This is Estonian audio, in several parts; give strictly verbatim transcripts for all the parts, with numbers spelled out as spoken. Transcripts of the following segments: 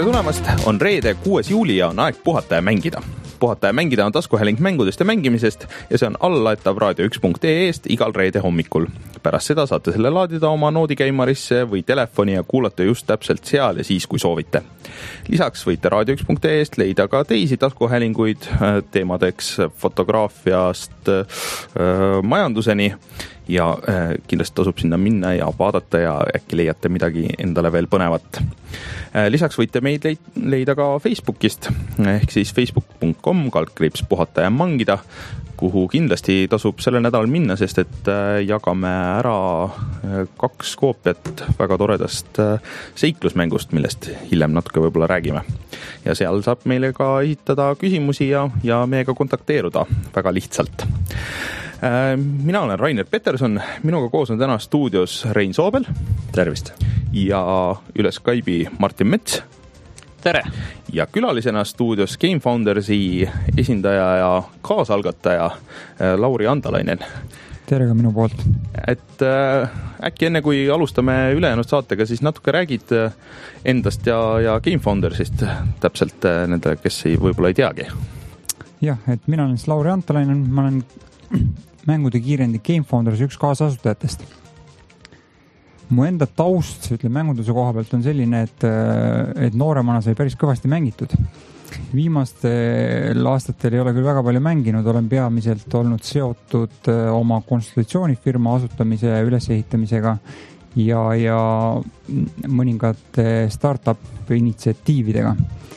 Tere tulemast, on reede kuues juuli ja on aeg puhata ja mängida. Puhata ja mängida on taskuhääling mängudest ja mängimisest ja see on allalaetav raadio üks punkt ee eest igal reede hommikul. Pärast seda saate selle laadida oma noodikeimarisse või telefoni ja kuulata just täpselt seal ja siis, kui soovite. Lisaks võite raadio üks punkt ee eest leida ka teisi taskuhäälinguid teemadeks fotograafiast majanduseni ja kindlasti tasub sinna minna ja vaadata ja äkki leiate midagi endale veel põnevat. Lisaks võite meid leida ka Facebookist ehk siis facebook punkt com kaldkriips puhata ja mangida, kuhu kindlasti tasub sellel nädalal minna, sest et jagame ära kaks koopiat väga toredast seiklusmängust, millest hiljem natuke võib-olla räägime. Ja seal saab meile ka esitada küsimusi ja, ja meiega kontakteeruda väga lihtsalt. Mina olen Rainer Peterson, minuga koos on täna stuudios Rein Soobel. Tervist. Ja üle Skype'i Martin Mets. Tere. Ja külalisena stuudios Game Foundersi esindaja ja kaasalgataja Lauri Andalainen. Tere ka minu poolt. Et äh, äkki enne kui alustame ülejäänud saatega, siis natuke räägid endast ja, ja Game Foundersist täpselt nende, kes ei, võib-olla ei teagi. Jah, et mina olen Lauri Andalainen, ma olen mängude kiirendi Game Founders üks kaasasutajatest. Mu enda taust, ütleme, mängunduse koha pealt on selline, et, et nooremana sai päris kõvasti mängitud. Viimastel aastatel ei ole küll väga palju mänginud, olen peamiselt olnud seotud oma konsultatsioonifirma asutamise ja ülesehitamisega ja, ja mõningate startup initsiatiividega.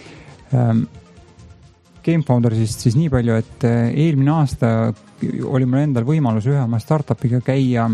Game Foundersist siis nii palju, et eelmine aasta oli mul endal võimalus ühe oma startupiga käia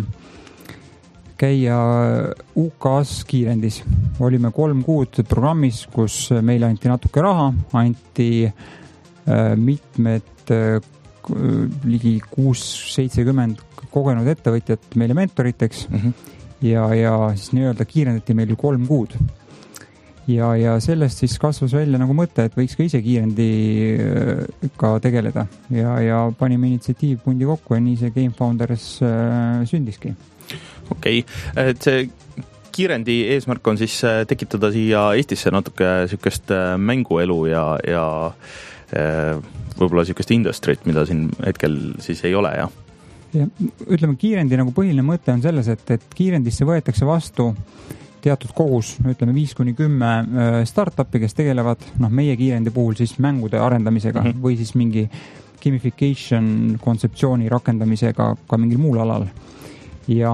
käia U K A-s kiirendis. Olime kolm kuud programmis, kus meile anti natuke raha, anti äh, mitmed äh, ligi kuus seitsekümmend kogenud ettevõtjat meile mentoriteks mm-hmm. ja, ja siis nii-öelda kiirendati meil kolm kuud. Ja, ja sellest siis kasvas välja nagu mõte, et võiks ka ise kiirendiga tegeleda ja, ja panime initsiatiivpundi kokku ja nii see Game Founders äh, sündiski. Okei, okay. Et see kiirendi eesmärk on siis tekitada siia Eestisse natuke sükest mänguelu ja, ja võib-olla sükest industrit, mida siin hetkel siis ei ole, jah? Ja, ütleme, kiirendi nagu põhiline mõte on selles, et, et kiirendisse võetakse vastu teatud kogus, ütleme viis kuni kümme startupi, kes tegelevad, noh, meie kiirendi puhul siis mängude arendamisega mm-hmm. või siis mingi gamification kontseptsiooni rakendamisega ka mingil muul alal. Ja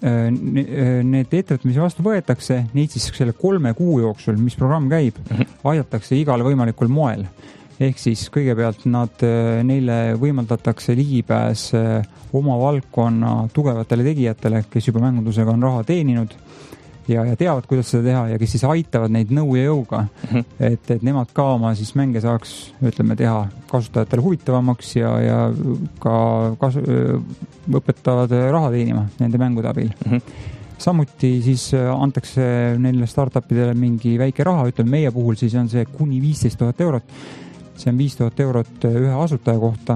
need ettevõtted, mis vastu võetakse, neid siis selle kolme kuu jooksul, mis programm käib, aidatakse igal võimalikul moel. Ehk siis kõigepealt nad, neile võimaldatakse ligipääs oma valdkonna tugevatele tegijatele, kes juba mängundusega on raha teeninud ja, ja teavad, kuidas seda teha ja kes siis aitavad neid nõu ja jõuga, et, et nemad ka oma siis mänge saaks, ütleme, teha kasutajatele huvitavamaks ja, ja ka kasu, õpetavad raha teenima nende mängude abil. Mm-hmm. Samuti siis antakse neile startupidele mingi väike raha, ütleme meie puhul siis on see kuni viisteist tuhat eurot. See on viis tuhat eurot ühe asutaja kohta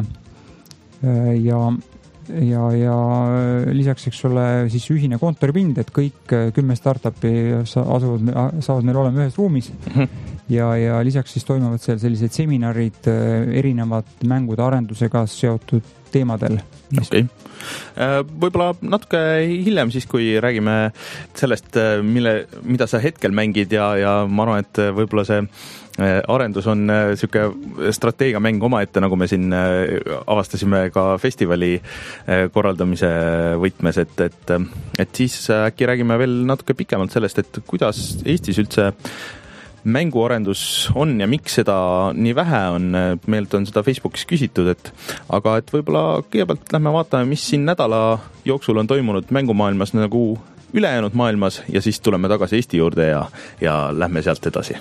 ja Ja, ja lisaks, eks ole, siis ühine kontoripind, et kõik kümme startupi asuvad, saavad meil olema ühes ruumis ja, ja lisaks siis toimuvad seal sellised seminarid erinevad mängude arendusega seotud teemadel. Okei. Okay. Võib-olla natuke hiljem siis, kui räägime sellest, mille, mida sa hetkel mängid ja, ja ma arvan, et võib-olla see arendus on siuke strateegiamäng omaette, nagu me siin avastasime ka festivali korraldamise võtmes, et, et, et siis äkki räägime veel natuke pikemalt sellest, et kuidas Eestis üldse mänguarendus on ja miks seda nii vähe on. Meilt on seda Facebookis küsitud, et aga et võib-olla kõigepealt lähme vaatame, mis siin nädala jooksul on toimunud mängumaailmas nagu ülejäänud maailmas ja siis tuleme tagasi Eesti juurde ja, ja lähme sealt edasi.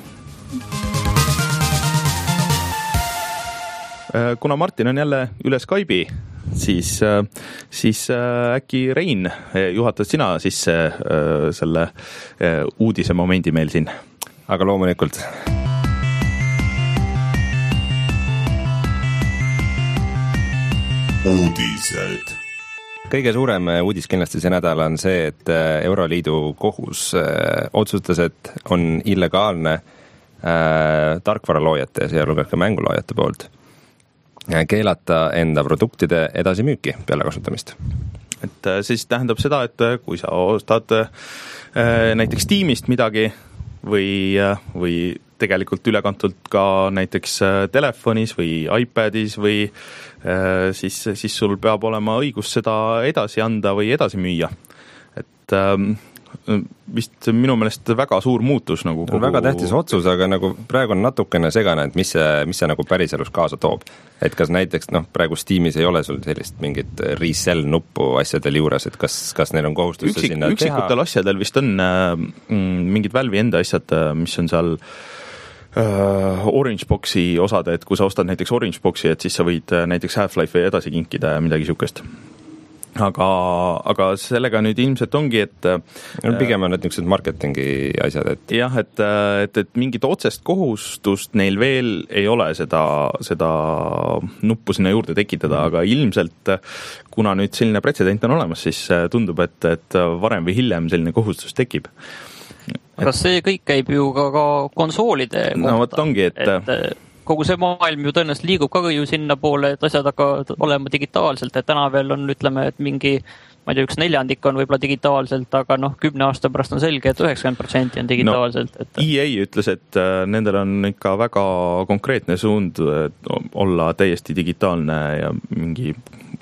Kuna Martin on jälle üle Skype'i, siis, siis äkki Rein, juhatad sina sisse selle uudise momendi meil siin? Aga loomulikult. Uudised. Kõige suurem uudis kindlasti see nädal on see, et Euroliidu kohus otsustas, et on illegaalne äh, tarkvaraloojate ja sealhulgas ka mänguloojate poolt keelata enda produktide edasimüüki peale kasutamist. Et siis tähendab seda, et kui sa ostad näiteks Steamist midagi või, või tegelikult ülekantult ka näiteks telefonis või iPadis või siis, siis sul peab olema õigus seda edasi anda või edasi müüa. Et vist minu meelest väga suur muutus nagu kogu... väga tähtis otsus, aga nagu praegu on natukene segane, et mis see, mis see nagu päriselus kaasa toob. Et kas näiteks, noh, praegu Steamis ei ole sul sellist mingit resell nuppu asjadel juures, et kas, kas neil on kohustus Üksik, sinna teha? Üksikutel asjadel vist on mm, mingid Valve'i enda asjad, mis on seal uh, Orange Boxi osad, et kui sa ostad näiteks Orange Boxi, et siis sa võid näiteks Half-Life'i edasi kinkida ja midagi sükest. Aga, aga sellega nüüd ilmselt ongi, et no, pigem on need niisugused marketingi asjad, et jah, et, et, et mingit otsest kohustust neil veel ei ole seda, seda nuppu sinna juurde tekitada, aga ilmselt kuna nüüd selline pretsedent on olemas, siis tundub, et, et varem või hiljem selline kohustus tekib. Aga see kõik käib ju ka, ka konsoolide kohta. No vot ongi, et, et kogu see maailm ju tõenäoliselt liigub ka ju sinna poole, et asjad hakkavad olema digitaalselt, et täna veel on, ütleme, et mingi, ma ei tea, üks neljandik on võib-olla digitaalselt, aga noh, kümne aasta pärast on selge, et üheksakümmend protsenti on digitaalselt. No, et... E A ütles, et nendel on ikka väga konkreetne suund olla täiesti digitaalne ja mingi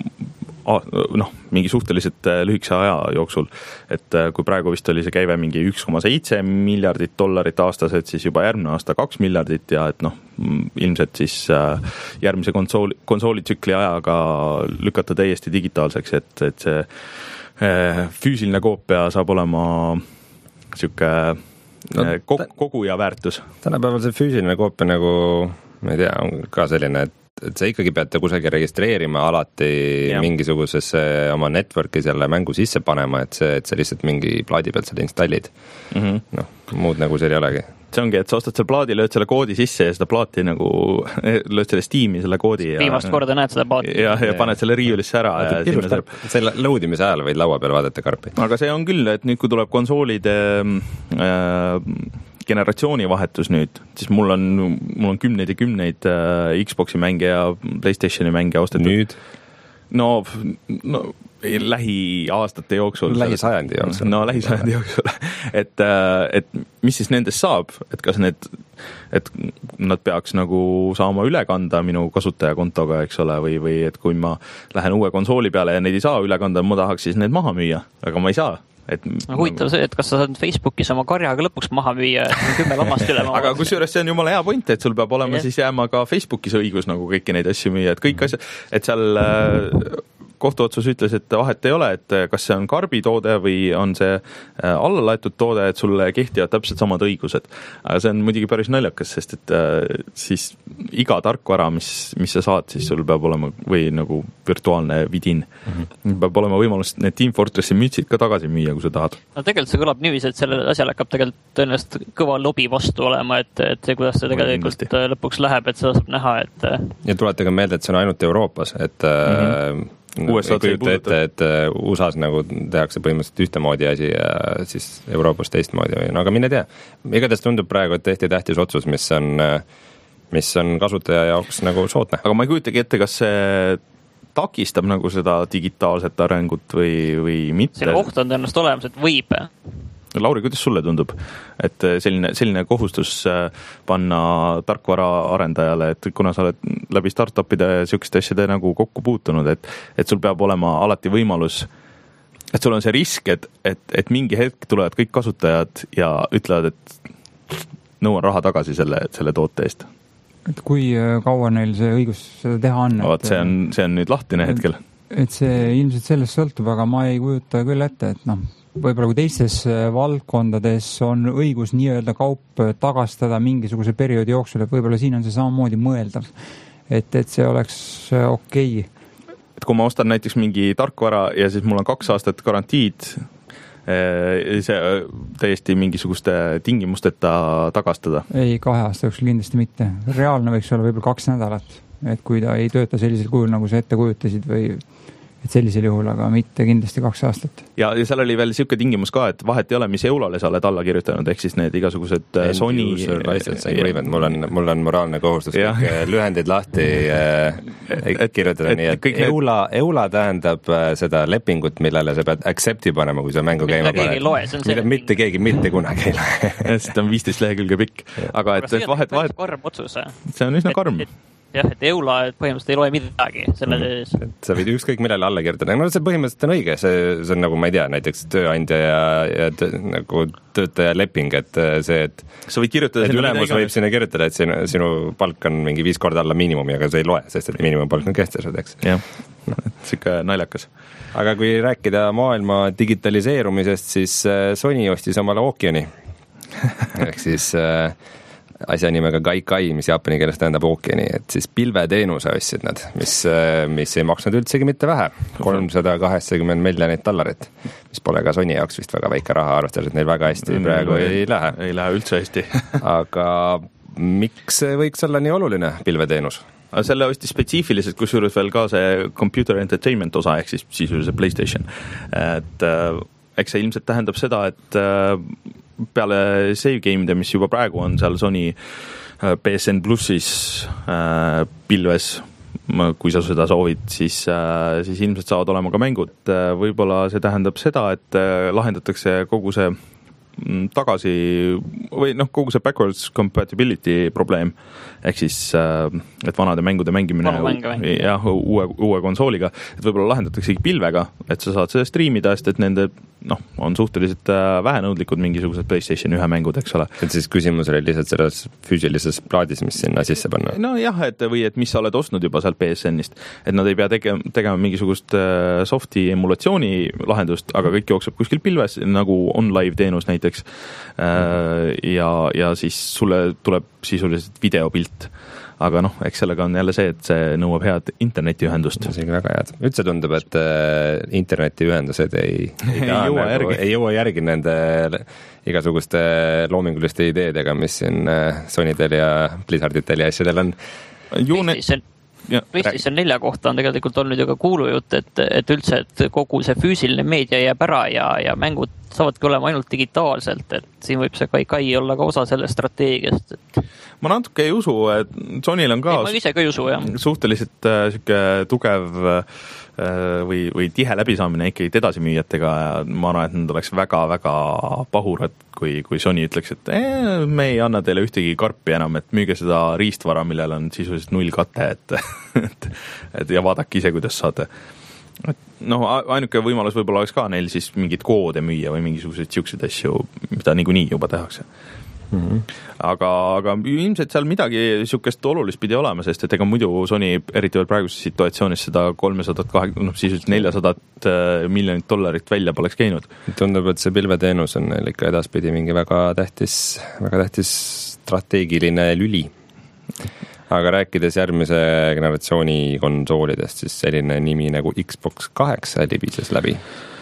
noh, mingi suhteliselt lühikese aja jooksul, et kui praegu vist oli see käive mingi üks koma seitse miljardit dollarit aastas, et siis juba järgmine aasta kaks miljardit ja et noh, ilmselt siis järgmise konsooli, konsoolitsükli ajaga lükata täiesti digitaalseks, et, et see füüsiline koopia saab olema siuke no, kogu, koguja väärtus. Tänapäeval see füüsiline koopia nagu, ma ei tea, on ka selline, et et sa ikkagi pead kusagil registreerima alati ja. Mingisugusesse oma networki selle mängu sisse panema, et see, et sa lihtsalt mingi plaadi pealt seda installid. Mm-hmm. Noh, muud nagu seal ei olegi. See ongi, et sa ostad selle plaadi, lööd selle koodi sisse ja seda plaati nagu, lööd selle Steam'i selle koodi. Ja, viimast korda näed seda plaati. Ja, ja paned selle riiulisse ära. Ja ja saab... Selle loadimise ajal võid laua peal vaadata karpi. Aga see on küll, et nüüd kui tuleb konsoolide äh, generatsioonivahetus nüüd, siis mul on, mul on kümneid ja kümneid äh, Xboxi mänge ja PlayStationi mänge ostetud. Nüüd? No, no lähiaastate jooksul. Lähisajandi jooksul. No lähisajandi jooksul. Et, et mis siis nendest saab? Et kas need, et nad peaks nagu saama üle kanda minu kasutajakontoga, eks ole, või, või et kui ma lähen uue konsooli peale ja neid ei saa üle kanda, ma tahaks siis need maha müüa, aga ma ei saa. Et, huvitav see, et kas sa saad Facebookis oma karjaga lõpuks maha müüa, et kümme lammast üle maha. Aga kusjuures see on jumala hea point, et sul peab olema yeah. siis jääma ka Facebookis õigus nagu kõiki neid asju müüa, et kõik asjad, et seal kohtuotsus ütles, et vahet ei ole, et kas see on karbitoode või on see alla laetud toode, et sulle kehtivad täpselt samad õigused. Aga see on muidugi päris naljakas, sest et siis iga tarkvara, mis, mis sa saad, siis sul peab olema või nagu virtuaalne vidin. Mm-hmm. Peab olema võimalus need Team Fortressi mütsid ka tagasi müüa, kui sa tahad. No tegelikult see kõlab niiviisi, et sellele asjale hakkab tegelikult tõenäoliselt kõva lobi vastu olema, et, et see, kuidas see tegelikult lõpuks läheb, et seda saab näha, et ja tuletage meelde, et see on ainult Euroopas, et mm-hmm. U S A kujuta ette, et U S A-s nagu tehakse põhimõtteliselt ühtemoodi asi ja siis Euroopas teistmoodi. No aga mine tea. Igatahes tundub praegu, et tehti tähtis otsus, mis on, mis on kasutaja jaoks nagu sootne. Aga ma ei kujutagi ette, kas see takistab nagu seda digitaalset arengut või, või mitte. Selle oht on tõenäoliselt olemas, et võib. Lauri, kuidas sulle tundub, et selline, selline kohustus panna tarkvara arendajale, et kuna sa oled läbi startupide ja sükeste asjade nagu kokku puutunud, et, et sul peab olema alati võimalus, et sul on see risk, et, et, et mingi hetk tulevad kõik kasutajad ja ütlevad, et nõuan raha tagasi selle, selle toote eest. Et kui kaua neil see õigus seda teha on? Et, see on, see on nüüd lahtine hetkel. Et see ilmselt sellest sõltub, aga ma ei kujuta küll ette, et noh, võib-olla kui teistes valdkondades on õigus nii-öelda kaup tagastada mingisuguse perioodi jooksul, et võib-olla siin on see samamoodi mõeldav, et, et see oleks okei. Et kui ma ostan näiteks mingi tarkvara ja siis mul on kaks aastat garantiid, see täiesti mingisuguste tingimusteta tagastada? Ei, kahe aasta jooksul kindlasti mitte. Reaalne võiks olla võib-olla kaks nädalat, et kui ta ei tööta sellisel kujul, nagu sa ette kujutasid või et sellisel juhul, aga mitte kindlasti kaks aastat. Ja, ja seal oli veel siuke tingimus ka, et vahet ei ole, mis eulole sa oled alla kirjutanud, ehk siis need igasugused End Sony... mul on, mul on moraalne kohustus kõik lühendid lahti äh, et, kirjutada, et, nii et kõik eula, need... eula tähendab seda lepingut, millele sa pead accept'i panema, kui sa mängu käima paned. Mida mitte keegi mitte kunagi ei loe. See on viisteist lehekülge pikk, aga et, et vahet, vahet... karm otsus. See on üsna karm. Jah, et eula põhimõtteliselt ei loe midagi selle sees. Mm. Sa võid ükskõik millele alla kirjutada. No see põhimõtteliselt on õige, see, see on nagu, ma ei tea, näiteks tööandja ja, ja tõ, nagu töötaja leping, et see, et sa võid kirjutada et ülemus võib sinna kirjutada, et sinu, sinu palk on mingi viis korda alla miinimumi, aga see ei loe, sest et miinimumpalk on kehtestatud, eks. Jah, siuke naljakas. Aga kui rääkida maailma digitaliseerumisest, siis Sony ostis omale ookeani. Ehk siis asja nimega Gaikai, mis jaapani keeles tähendab ookeani, et siis pilveteenuse ostsid nad, mis, mis ei maksnud üldsegi mitte vähe, kolmsada kaheksakümmend miljonit dollarit, mis pole ka Sony jaoks vist väga väike raha, arvestades, et neil väga hästi praegu ei, ei lähe. Ei lähe üldse hästi. Aga miks see võiks olla nii oluline pilveteenus? Selle ostis spetsiifiliselt, kus juures veel ka see computer entertainment osa, ehk siis sisuliselt PlayStation. Et eks see ilmselt tähendab seda, et peale save game'de, mis juba praegu on seal Sony P S N Plussis pilves, kui sa seda soovid, siis, siis ilmselt saavad olema ka mängud. Võib-olla see tähendab seda, et lahendatakse kogu see tagasi või noh, kogu see backwards compatibility probleem, ehk siis et vanade mängude mängimine jah, uue, uue konsooliga, et võib-olla lahendataksegi pilvega, et sa saad seda striimida, sest et nende noh, on suhteliselt vähenõudlikud mingisugused PlayStation ühe mängud, eks ole. Et siis küsimus oli lihtsalt selles füüsilises plaadis, mis sinna sisse panna? No jah, et või et mis sa oled ostnud juba sealt P S N-ist, et nad ei pea tegema, tegema mingisugust softi emulatsiooni lahendust, aga kõik jookseb kuskil pilves, nagu OnLive teenus näiteks, ja, ja siis sulle tuleb sisuliselt videopilt. Aga noh, eks sellega on jälle see, et see nõuab head internetiühendust. See on väga head. Üldse tundub, et internetiühendused ei, ei, ei, jõua, järgi. ei jõua järgi nende igasuguste loominguliste ideedega, mis siin Sonydel ja Blizzarditel ja asjadel on. PlayStation nelja kohta on tegelikult olnud ju ka kuulujutt, et, et üldse, et kogu see füüsiline meedia jääb ära ja, ja mängud saavadki olema ainult digitaalselt, et siin võib see Gaikai olla ka osa sellest strateegiast. Et... ma natuke ei usu, et Sonyl on ka, ei, ma ise ka ei usu, jah. Suhteliselt äh, siuke tugev äh, või, või tihe läbisaamine ikkagi edasimüüjatega ja ma arvan, et nad oleks väga-väga pahurad, kui, kui Sony ütleks, et eh, me ei anna teile ühtegi karpi enam, et müüge seda riistvara, millel on sisuliselt null kate, et, et, et ja vaadake ise, kuidas saate. Et noh, ainuke võimalus võib-olla oleks ka neil siis mingid koode müüa või mingisuguseid siukseid asju, mida niikuinii juba tehakse. Mm-hmm. Aga, aga ilmselt seal midagi siukest olulist pidi olema, sest et ega muidu Sony eriti veel praeguses situatsioonis seda kolmsada, noh siis neljasada miljonit dollarit välja poleks käinud. Tundub, et see pilveteenus on neil ikka edaspidi mingi väga tähtis, väga tähtis strateegiline lüli. Aga rääkides järgmise generatsiooni konsoolidest, siis selline nimi nagu Xbox kaheksa libises läbi.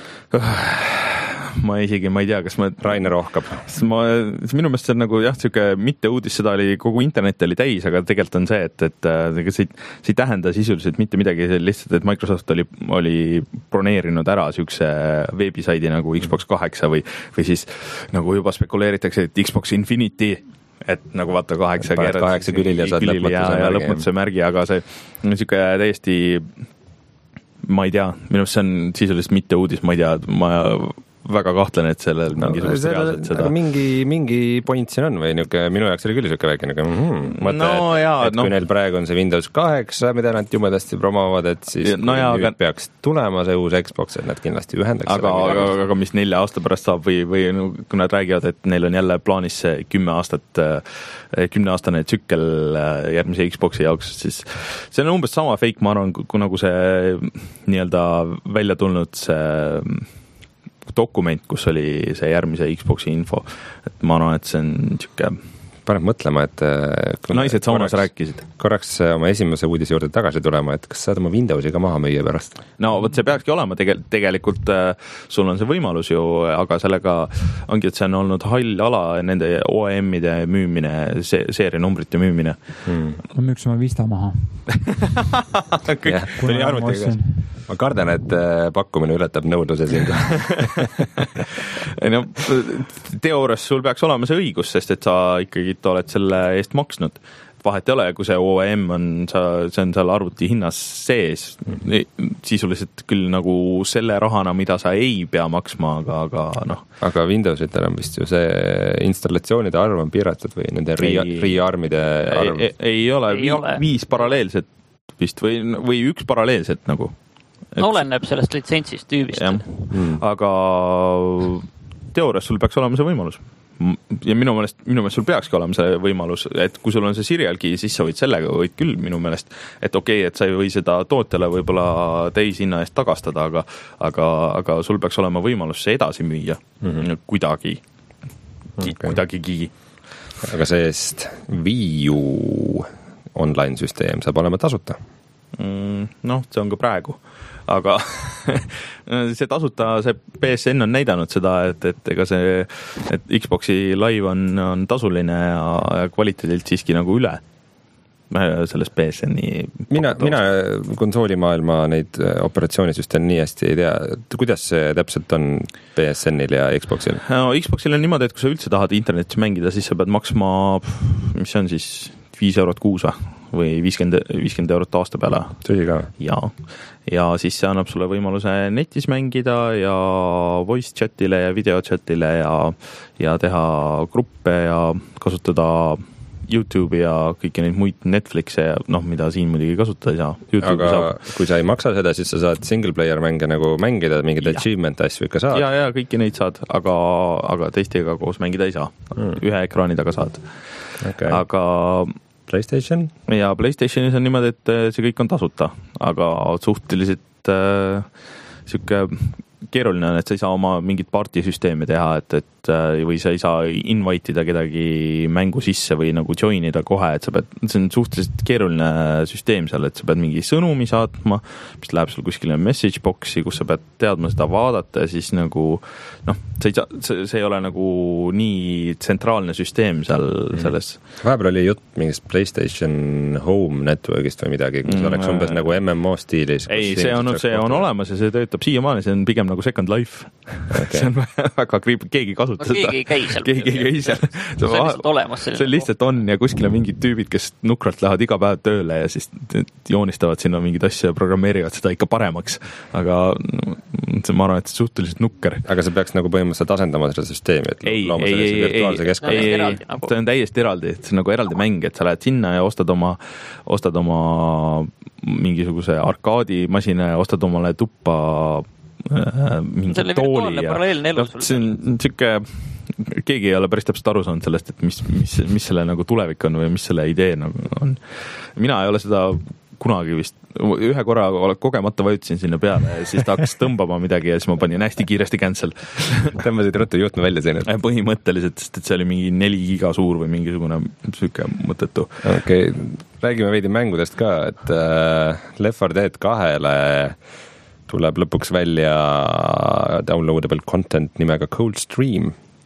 Ma isegi, ma ei tea, kas ma... Rainer rohkab. Ma, minu meelest see on nagu jah, siuke mitte uudis, seda oli, kogu internet oli täis, aga tegelikult on see, et, et see, see ei tähenda sisuliselt mitte midagi, lihtsalt, et Microsoft oli, oli broneerinud ära siukse veebisaidi nagu Xbox kaheksa või, või siis nagu juba spekuleeritakse, et Xbox Infinity, et nagu vaata kaheksa keerad, kaheksa külil ja saad lõpmatuse märgi. lõpmatuse märgi, aga see on siuke täiesti, ma ei tea, minu see on sisuliselt mitte uudis, ma ei tea, ma väga kahtlen, et sellel no, mingisugust reaalselt seda... Mingi, mingi point siin on või niuke, minu jaoks oli küll siuke väike niuke mm, mõte, no, et, jaa, et no. Kui neil praegu on see Windows kaheksa, mida nad jumedasti promovad, et siis no, jaa, nüüd aga... peaks tulema see uus Xbox, et nad kindlasti ühendaks. Aga, aga, aga, aga mis nelja aasta pärast saab või, või kui nad räägivad, et neil on jälle plaanis see kümme aastat, kümneaastane tsükkel järgmise Xboxi jaoks, siis see on umbes sama fake, ma arvan, kui nagu see nii-öelda välja tulnud see dokument, kus oli see järgmise Xboxi info. Et ma arvan, et see on niisugune... Paneb mõtlema, et... Naised saunas rääkisid. Korraks oma esimese uudise juurde tagasi tulema, et kas saad oma Windowsi ka maha müüa pärast? No võt see peakski olema, Tegel, tegelikult äh, sul on see võimalus ju, aga sellega ongi, et see on olnud hall ala nende O E M-ide müümine, see, seerianumbrite müümine. Hmm. Ma müüks oma Vista maha. Tuli arvutiga. ma kardan, et pakkumine ületab nõudluse siin. no, teoorias sul peaks olema see õigus, sest et sa ikkagi oled selle eest maksnud. Vahet ei ole, kui see O E M on, sa, see on seal arvuti hinnas sees, sisuliselt küll nagu selle rahana, mida sa ei pea maksma, aga, aga noh. Aga Windowsitel on vist ju see installatsioonide arv on piiratud või nende FreeArmide arv? Ei, ei, ei ole, ei vi, ole. viis paralleelset vist või, või üks paralleelset nagu. No, oleneb sellest litsentsist tüübist. Mm. Aga teoorias sul peaks olema see võimalus. Ja minu meelest, minu meelest sul peakski olema see võimalus, et kui sul on see serial key, siis sa võid sellega, võid küll minu meelest, et okei, okay, et sa ei või seda tootjale võib-olla täishinna eest tagastada, aga, aga, aga sul peaks olema võimalus see edasi müüa mm-hmm. kuidagi, okay. kuidagigi. Aga seest Wii U online süsteem saab olema tasuta? Mm, noh, see on ka praegu. Aga see tasuta, see P S N on näidanud seda, et, et ega see, et Xboxi live on, on tasuline ja, ja kvaliteedilt siiski nagu üle sellest P S N-i. Mina, mina konsoolimaailma neid operatsioonisüsteeme nii hästi ei tea. Kuidas see täpselt on P S N-il ja Xboxil? No, Xboxil on niimoodi, et kui sa üldse tahad internetis mängida, siis sa pead maksma, mis see on siis, viis eurot kuus või viiskümmend, viiskümmend eurot aasta peale. Tõsi ka? Ja, ja siis see annab sulle võimaluse netis mängida ja voice chatile ja video chatile ja, ja teha gruppe ja kasutada YouTube'i ja kõiki neid muid Netflix'e ja noh, mida siin muidugi kasutada ei saa. YouTube'i aga saab. Kui sa ei maksa seda, siis sa saad single player mänge nagu mängida, mingid ja. Achievement asju ikka saad. Ja, ja kõiki neid saad, aga, aga teistega koos mängida ei saa. Mm. Ühe ekraani taga saad. Okay. Aga PlayStation? Ja PlayStationis on niimoodi, et see kõik on tasuta, aga suhteliselt äh, siuke keeruline on, et sa ei saa oma mingit partisüsteemi teha, et, et või sa ei saa invite ida kedagi mängu sisse või nagu joinida kohe, et sa pead, see on suhteliselt keeruline süsteem seal, et sa pead mingi sõnumi saatma, mis läheb sul kuskile message box'i, kus sa pead teadma seda vaadata ja siis nagu noh, see ei, saa, see, see ei ole nagu nii tsentraalne süsteem seal mm. selles. Vahepeal oli jutt mingist PlayStation Home Networkist või midagi, kus mm. oleks umbes nagu M M O stiilis. Ei, see on, see on olemas ja see töötab siiamaani, see on pigem nagu Second Life. Okay. See on väga kriip, keegi kasutab no, keegi ei käi seal. Keegi ei käi seal. See on lihtsalt olemas. See lihtsalt on ja kuskil on mingid tüübid, kes nukralt lähevad iga päev tööle ja siis joonistavad sinna mingid asju ja programmeerivad seda ikka paremaks. Aga ma arvan, et see suhteliselt nukker. Aga see peaks nagu põhimõtteliselt asendama seda süsteemi, et ei, ei, ei, ei, ei, see on täiesti eraldi, et see on nagu eraldi mäng, et sa lähed sinna ja ostad oma, ostad oma mingisuguse arkaadimasina ja ostad omale tuppa mingi tooli ja no, see on siuke, keegi ei ole päris täpselt aru saanud sellest, et mis, mis, mis selle nagu tulevik on või mis selle idee nagu on. Mina ei ole seda kunagi vist, ühe korra kogemata vajutasin sinna peale ja siis ta hakkas tõmbama midagi ja siis ma panin hästi kiiresti cancel. Tõmbasid rõttu juhtme välja siin? Põhimõtteliselt, sest et see oli mingi neli giga suur või mingisugune siuke mõttetu. Okei, okay. Räägime veidi mängudest ka, et uh, Left four Dead kahele tuleb lõpuks välja downloadable content nimega Cold Stream.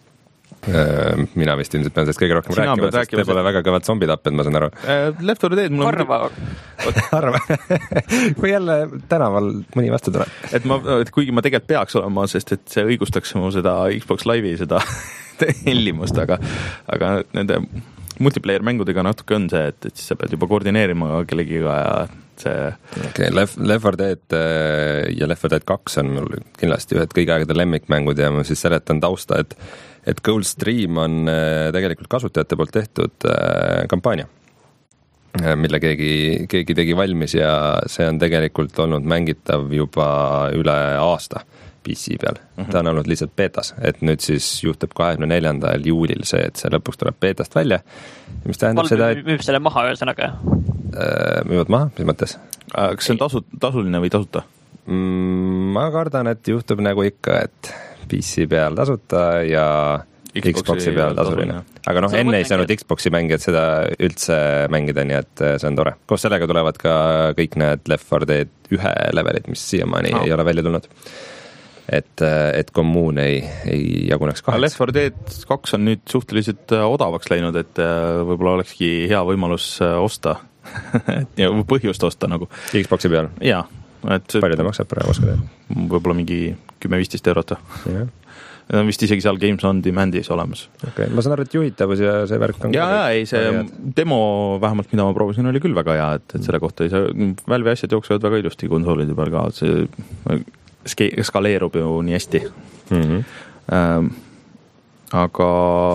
Mina vist ilmselt pean sellest kõige rohkem Sina rääkima, sest te pole väga kõvad zombitapped, ma saan aru. Left four Dead mul on Harva. Harva. Kui jälle tänaval mõni vastu tuleb. Et ma, et kuigi ma tegelikult peaks olema, sest et see õigustaks mu seda Xbox Live'i seda hellimust, aga, aga nende multiplayer mängudega natuke on see, et, et siis sa pead juba koordineerima kellegiga ja see... Okay, Left, Left four Dead ja Left four Dead kaks on mul kindlasti ühed kõige aegade lemmikmängud ja ma siis seletan tausta, et, et Cold Stream on tegelikult kasutajate poolt tehtud kampaania, mille keegi, keegi tegi valmis ja see on tegelikult olnud mängitav juba üle aasta P C peal. Mm-hmm. Ta on olnud lihtsalt betas, et nüüd siis juhtub kahekümne neljandal juulil see, et see lõpuks tuleb betast välja. Mis tähendab Valve seda, et... müüb selle maha ühesõnaga? Müüvad maha, mis mõttes? Kas see on tasu, tasuline või tasuta? Mm, ma kardan, et juhtub nagu ikka, et P C peal tasuta ja Xboxi, Xboxi peal tasuline. Aga noh, enne ei saanud Xboxi mängijad seda üldse mängida, nii et see on tore. Koos sellega tulevad ka kõik need Left four Dead ühe levelid, mis siiamaani oh. ei ole välja tulnud. Et, et kommuun ei, ei jaguneks kaheks. Left four Dead kaks on nüüd suhteliselt odavaks läinud, et võib-olla olekski hea võimalus osta ja põhjust osta nagu. Xboxi peal? Jaa, et palju ta maksab praegu, oskad teha? Võib-olla mingi kümme-viisteist eurot. Jah. On vist isegi seal Games on Demandis olemas. Okay. Ma saan aru, et juhitavus ja see värk on... Jaa, jaa, ei, see demo vähemalt, mida ma proovisin, oli küll väga hea, et, et selle kohta ei saa... Valve'i asjad jooksevad väga ilusti konsoolide peal ka, et see skaleerub ju nii hästi. Mm-hmm. Ähm, aga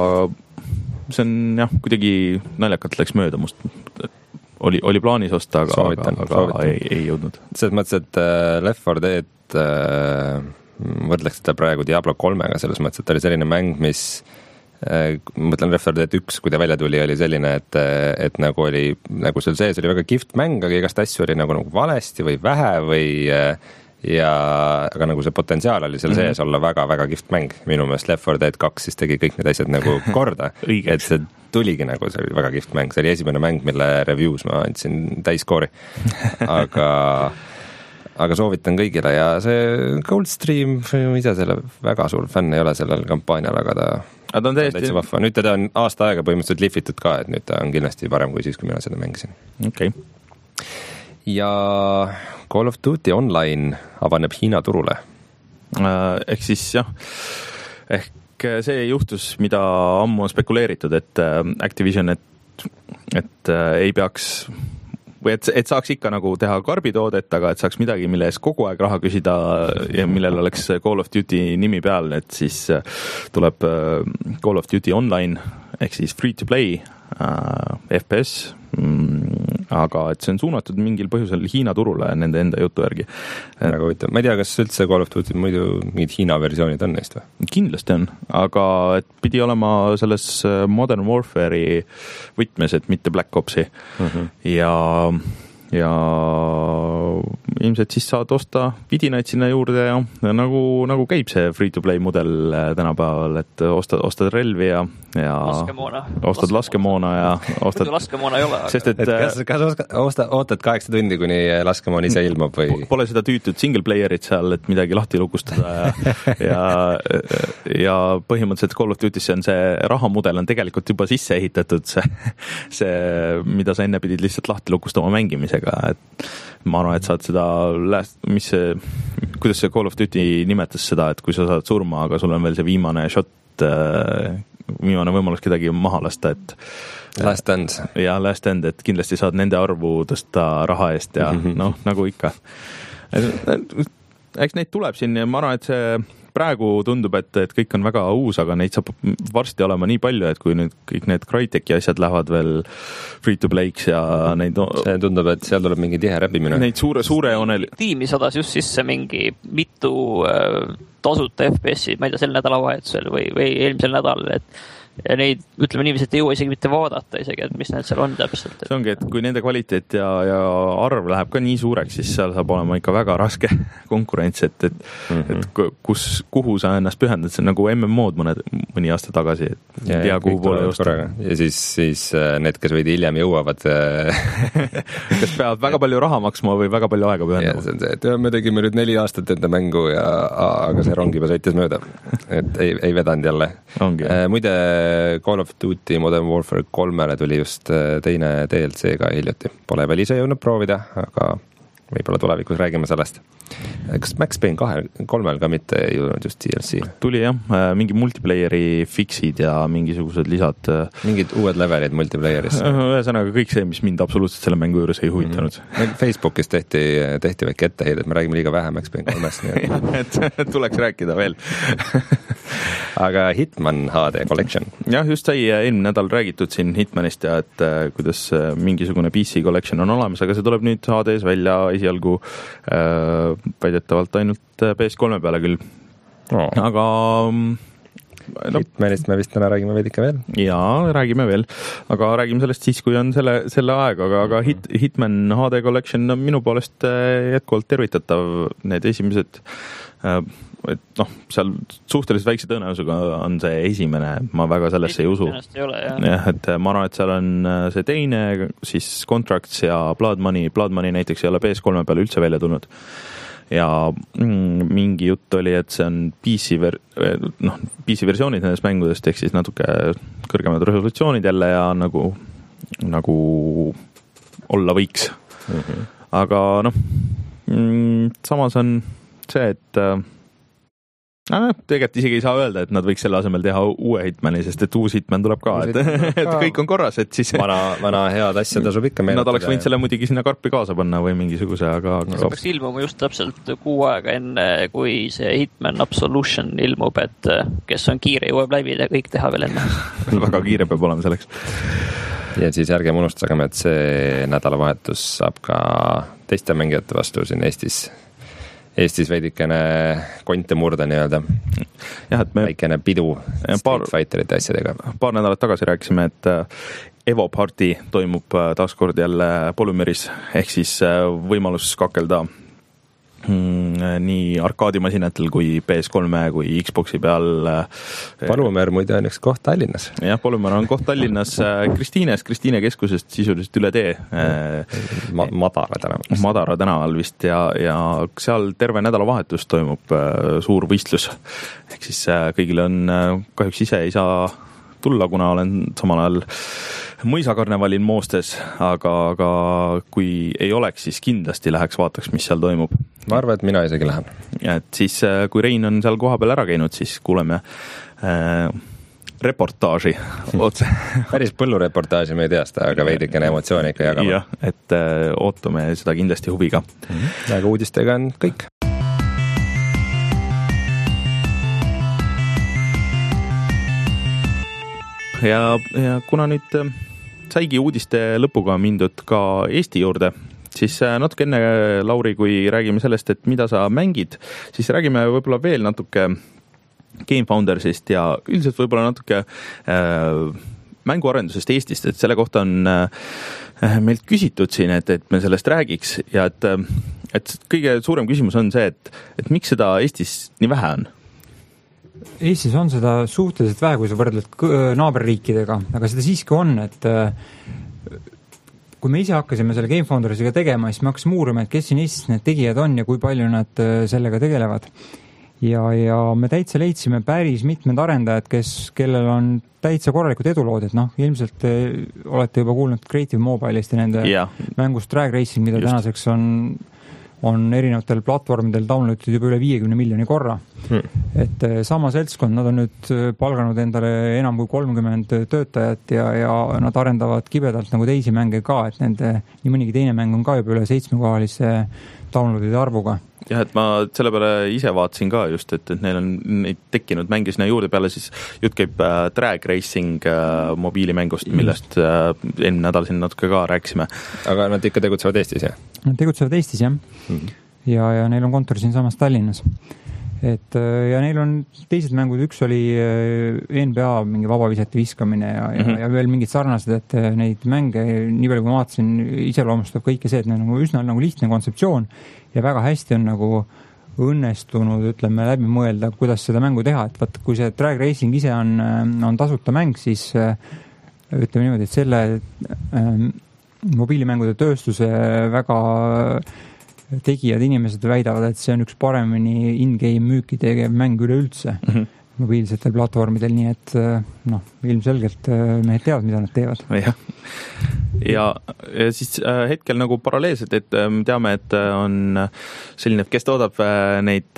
see on jah, kuidagi naljakalt läks mööda must. Oli, oli plaanis osta, aga, soovitan, aga, aga ei, ei jõudnud. Selles mõttes, et uh, Left four Dead uh, võrdleks seda praegu Diablo kolmega, selles mõttes, et ta oli selline mäng, mis äh, mõtlen Left four Dead üks, kui ta välja tuli, oli selline, et, et nagu oli, nagu seal sees oli väga kihvt mäng, aga igast asju oli nagu, nagu valesti või vähe või ja, aga nagu see potentsiaal oli seal sees mm-hmm. olla väga-väga kihvt mäng. Minu meelest Left four Dead kaks siis tegi kõik need asjad nagu korda, et see tuligi nagu, see oli väga kihvt mäng, see oli esimene mäng, mille reviews ma andsin täiskoori, aga aga soovitan kõigile ja see Coldstream, ise selle väga suur fänn ei ole sellel kampaanial, aga ta, aga ta on täiesti... täitsa vahva. Nüüd teda on aasta aega põhimõtteliselt lihvitud ka, et nüüd ta on kindlasti parem kui siis, kui mina seda mängisin. Okay. Ja Call of Duty Online avaneb Hiina turule. Ehk siis jah, ehk see juhtus, mida ammu on spekuleeritud, et Activision, et, et ei peaks... või et, et saaks ikka nagu teha karbitoodet, aga et saaks midagi, mille ees kogu aeg raha küsida ja millel oleks Call of Duty nimi peal, et siis tuleb Call of Duty Online ehk siis free to play äh, F P S, mm, aga et see on suunatud mingil põhjusel Hiina turule nende enda jutu järgi. Väga huvitav. Ma ei tea, kas üldse Call of Duty muidu mingid Hiina versioonid on neist või? Kindlasti on, aga et pidi olema selles Modern Warfare'i võtmes, et mitte Black Opsi uh-huh. ja ja ilmselt siis saad osta vidinaid sinna juurde ja, ja nagu, nagu käib see free-to-play mudel tänapäeval, et ostad, ostad relvi ja, ja laskemoona. ostad laskemoona ja ostad... Muidu laskemoona ei ole. Sest, et, et kas, kas oska, osta, ootad kaheksa tundi, kuni laskemoon ise ilmub või? Pole seda tüütud single playerit seal, et midagi lahti lukustada ja, ja, ja põhimõtteliselt Call of Duty'sse on see rahamudel on tegelikult juba sisse ehitatud, see, see, mida sa enne pidid lihtsalt lahti lukustama mängimisega. Et ma arvan, et saad seda lääst, mis see, kuidas see Call of Duty nimetas seda, et kui sa saad surma, aga sul on veel see viimane shot, viimane võimalus kedagi maha lasta, et last end. Ja last end, et kindlasti saad nende arvu tõsta raha eest ja mm-hmm. noh, nagu ikka. Eks neid tuleb siin ja ma arvan, et see praegu tundub, et, et kõik on väga uus, aga neid saab varsti olema nii palju, et kui nüüd kõik need Crytek'i asjad lähevad veel free to play'ks ja neid... See tundub, et seal tuleb mingi tihe räbimine. Neid suure, suure joonel... Tiimi sadas just sisse mingi mitu äh, tasuta F P S-i, ma ei tea, sel nädalavahetusel või, või eelmisel nädalal, et ja neid, ütleme niiviisi, et ei jõua isegi mitte vaadata isegi, et mis need seal on täpselt. See ongi, et kui nende kvaliteet ja, ja arv läheb ka nii suureks, siis seal saab olema ikka väga raske konkurents, et, et, mm-hmm. et kus, kuhu sa ennast pühendad, see on nagu M M O-d mõned, mõni aasta tagasi, et ja, tea, kuhu poole joosta. Ja siis, siis need, kes veidi hiljem jõuavad kes peavad väga palju raha maksma või väga palju aega pühendama. Ja see on see, et me tegime nüüd neli aastat enda mängu, ja, aga see rong juba sõitis mööda. Et ei, ei vedanud jälle. Äh, muide, Call of Duty Modern Warfare kolmele tuli just teine D L C ka hiljuti. Pole veel ise jõudnud proovida, aga võib-olla tulevikus räägime sellest. Kas Max Payne kahe, kolmel ka mitte ei jõudnud just D L C? Tuli jah, mingi multiplayeri fixid ja mingisugused lisad. Mingid uued levelid multiplayeris. Ühesõnaga kõik see, mis mind absoluutselt selle mängu juures ei huvitanud. Mm-hmm. Facebookis tehti, tehti väike etteheide, et me räägime liiga vähe Max Payne kolmest. et tuleks rääkida veel. Aga Hitman H D Collection. Jah, just sai eelmine nädal räägitud siin Hitmanist ja et kuidas mingisugune P C Collection on olemas, aga see tuleb nüüd H D-s välja esialgu äh, väidetavalt ainult P S kolme peale küll. Oh. Aga no, Hitmanist me vist täna räägime veidike veel. Jaa, räägime veel. Aga räägime sellest siis, kui on selle, selle aeg, aga, aga Hit, Hitman H D Collection on minu poolest jätkuvalt tervitatav. Need esimesed äh, et noh, seal suhteliselt väikse tõenäosusega on see esimene, ma väga sellesse ei usu. Ei ole, jah. jah, et ma arvan, et seal on see teine, siis Contracts ja Blood Money, Blood Money näiteks ei ole P S kolme peale üldse välja tulnud. Ja mm, mingi jutt oli, et see on P C, ver- noh, P C versioonid nendest mängudest, ehk siis natuke kõrgemad resolutsioonid jälle ja nagu, nagu olla võiks. Mm-hmm. Aga noh, samas on see, et No, tegelikult isegi ei saa öelda, et nad võiks selle asemel teha uue Hitmani, sest et uus Hitman tuleb ka, et, et kõik on korras, et siis vana, vana head asja tasub ikka meeletada. Nad oleks võinud selle muidugi sinna karpi kaasa panna või mingisuguse, aga no, see peaks ilmuma just täpselt kuu aega enne, kui see Hitman Absolution ilmub, et kes on kiire, jõuab läbi ja kõik teha veel enne. Väga kiire peab olema selleks. Ja siis ärgem unustagem, et see nädalavahetus saab ka teiste mängijate vastu siin Eestis Eestis veidikene konte murda nii-öelda. Jah, et me väikene pidu Street Fighterite asjadega. Paar nädalat tagasi rääkisime, et Evo Party toimub taaskord jälle Polümeris, ehk siis võimalus kakelda nii arkaadimasinatel kui P S kolme kui Xboxi peal. Polümer muide on üks koht Tallinnas. Jah, Polümer on koht Tallinnas Kristiines, Kristiine keskusest sisuliselt üle tee. Ma, Madara tänaval. Madara tänaval vist ja, ja seal terve nädalavahetus toimub suur võistlus. Ehk siis kõigil on, kahjuks ise ei saa tulla, kuna olen samal ajal mõisakarnevalil Moostes, aga, aga kui ei oleks, siis kindlasti läheks vaataks, mis seal toimub. Ma arvan, et mina isegi lähen. Ja et siis, kui Rein on seal koha peal ära käinud, siis kuuleme äh, reportaaži otse. Päris põllureportaaži me ei tea seda, aga veidikene emotsiooni ikka jagama. Jah, et äh, ootame seda kindlasti huviga. Mm-hmm. Aga uudistega on kõik. Ja, ja kuna nüüd saigi uudiste lõpuga mindud ka Eesti juurde, siis natuke enne, Lauri, kui räägime sellest, et mida sa mängid, siis räägime võib-olla veel natuke Game Foundersist ja üldiselt võib-olla natuke äh, mänguarendusest Eestist, et selle kohta on äh, meilt küsitud siin, et, et me sellest räägiks ja et, et kõige suurem küsimus on see, et, et miks seda Eestis nii vähe on? Eestis on seda suhteliselt vähe, kui sa võrdled naaberriikidega, aga seda siiski on, et kui me ise hakkasime selle Game Foundersiga tegema, siis me hakkasime uurima, et kes siin Eestis need tegijad on ja kui palju nad sellega tegelevad. Ja, ja me täitsa leidsime päris mitmed arendajad, kes, kellel on täitsa korralikud edulood, et noh, ilmselt olete juba kuulnud Creative Mobile'ist ja nende yeah. mängust Drag Racing, mida Just. tänaseks on on erinevatel platvormidel downloadid juba üle viiekümne miljoni korra. Hmm. Et sama seltskond, nad on nüüd palganud endale enam kui kolmkümmend töötajat ja, ja nad arendavad kibedalt nagu teisi mänge ka, et nende nii mõnigi teine mäng on ka juba üle seitsmekohalise downloadide arvuga. Jah, et ma selle peale ise vaatasin ka just, et, et neil on neid tekkinud mänge sinna juurde peale, siis jutt käib äh, Drag Racing äh, mobiilimängust, millest äh, eelmine nädal siin natuke ka rääkisime. Aga nad ikka tegutsevad Eestis, jah? Nad tegutsevad Eestis, jah. Hmm. Ja, ja neil on kontor siin samas Tallinnas. Et, ja neil on teised mängud, üks oli N B A mingi vabavisete viskamine ja, ja, mm -hmm. ja veel mingid sarnased, et neid mänge, nii palju kui ma vaatasin, iseloomustab kõike see, et neil on nagu üsna nagu lihtne kontseptsioon ja väga hästi on nagu õnnestunud, ütleme, läbi mõelda, kuidas seda mängu teha, et vaat, kui see Drag Racing ise on, on tasuta mäng, siis ütleme niimoodi, et selle ähm, mobiilimängude tööstuse väga tegijad inimesed väidavad, et see on üks paremini in-game müüki tegev mäng üleüldse mm -hmm. mobiilsetel platvormidel, nii et noh, ilmselgelt mehed teavad, mida nad teevad. Ja, ja, ja siis hetkel nagu paralleelselt, et me teame, et on selline, kes toodab neid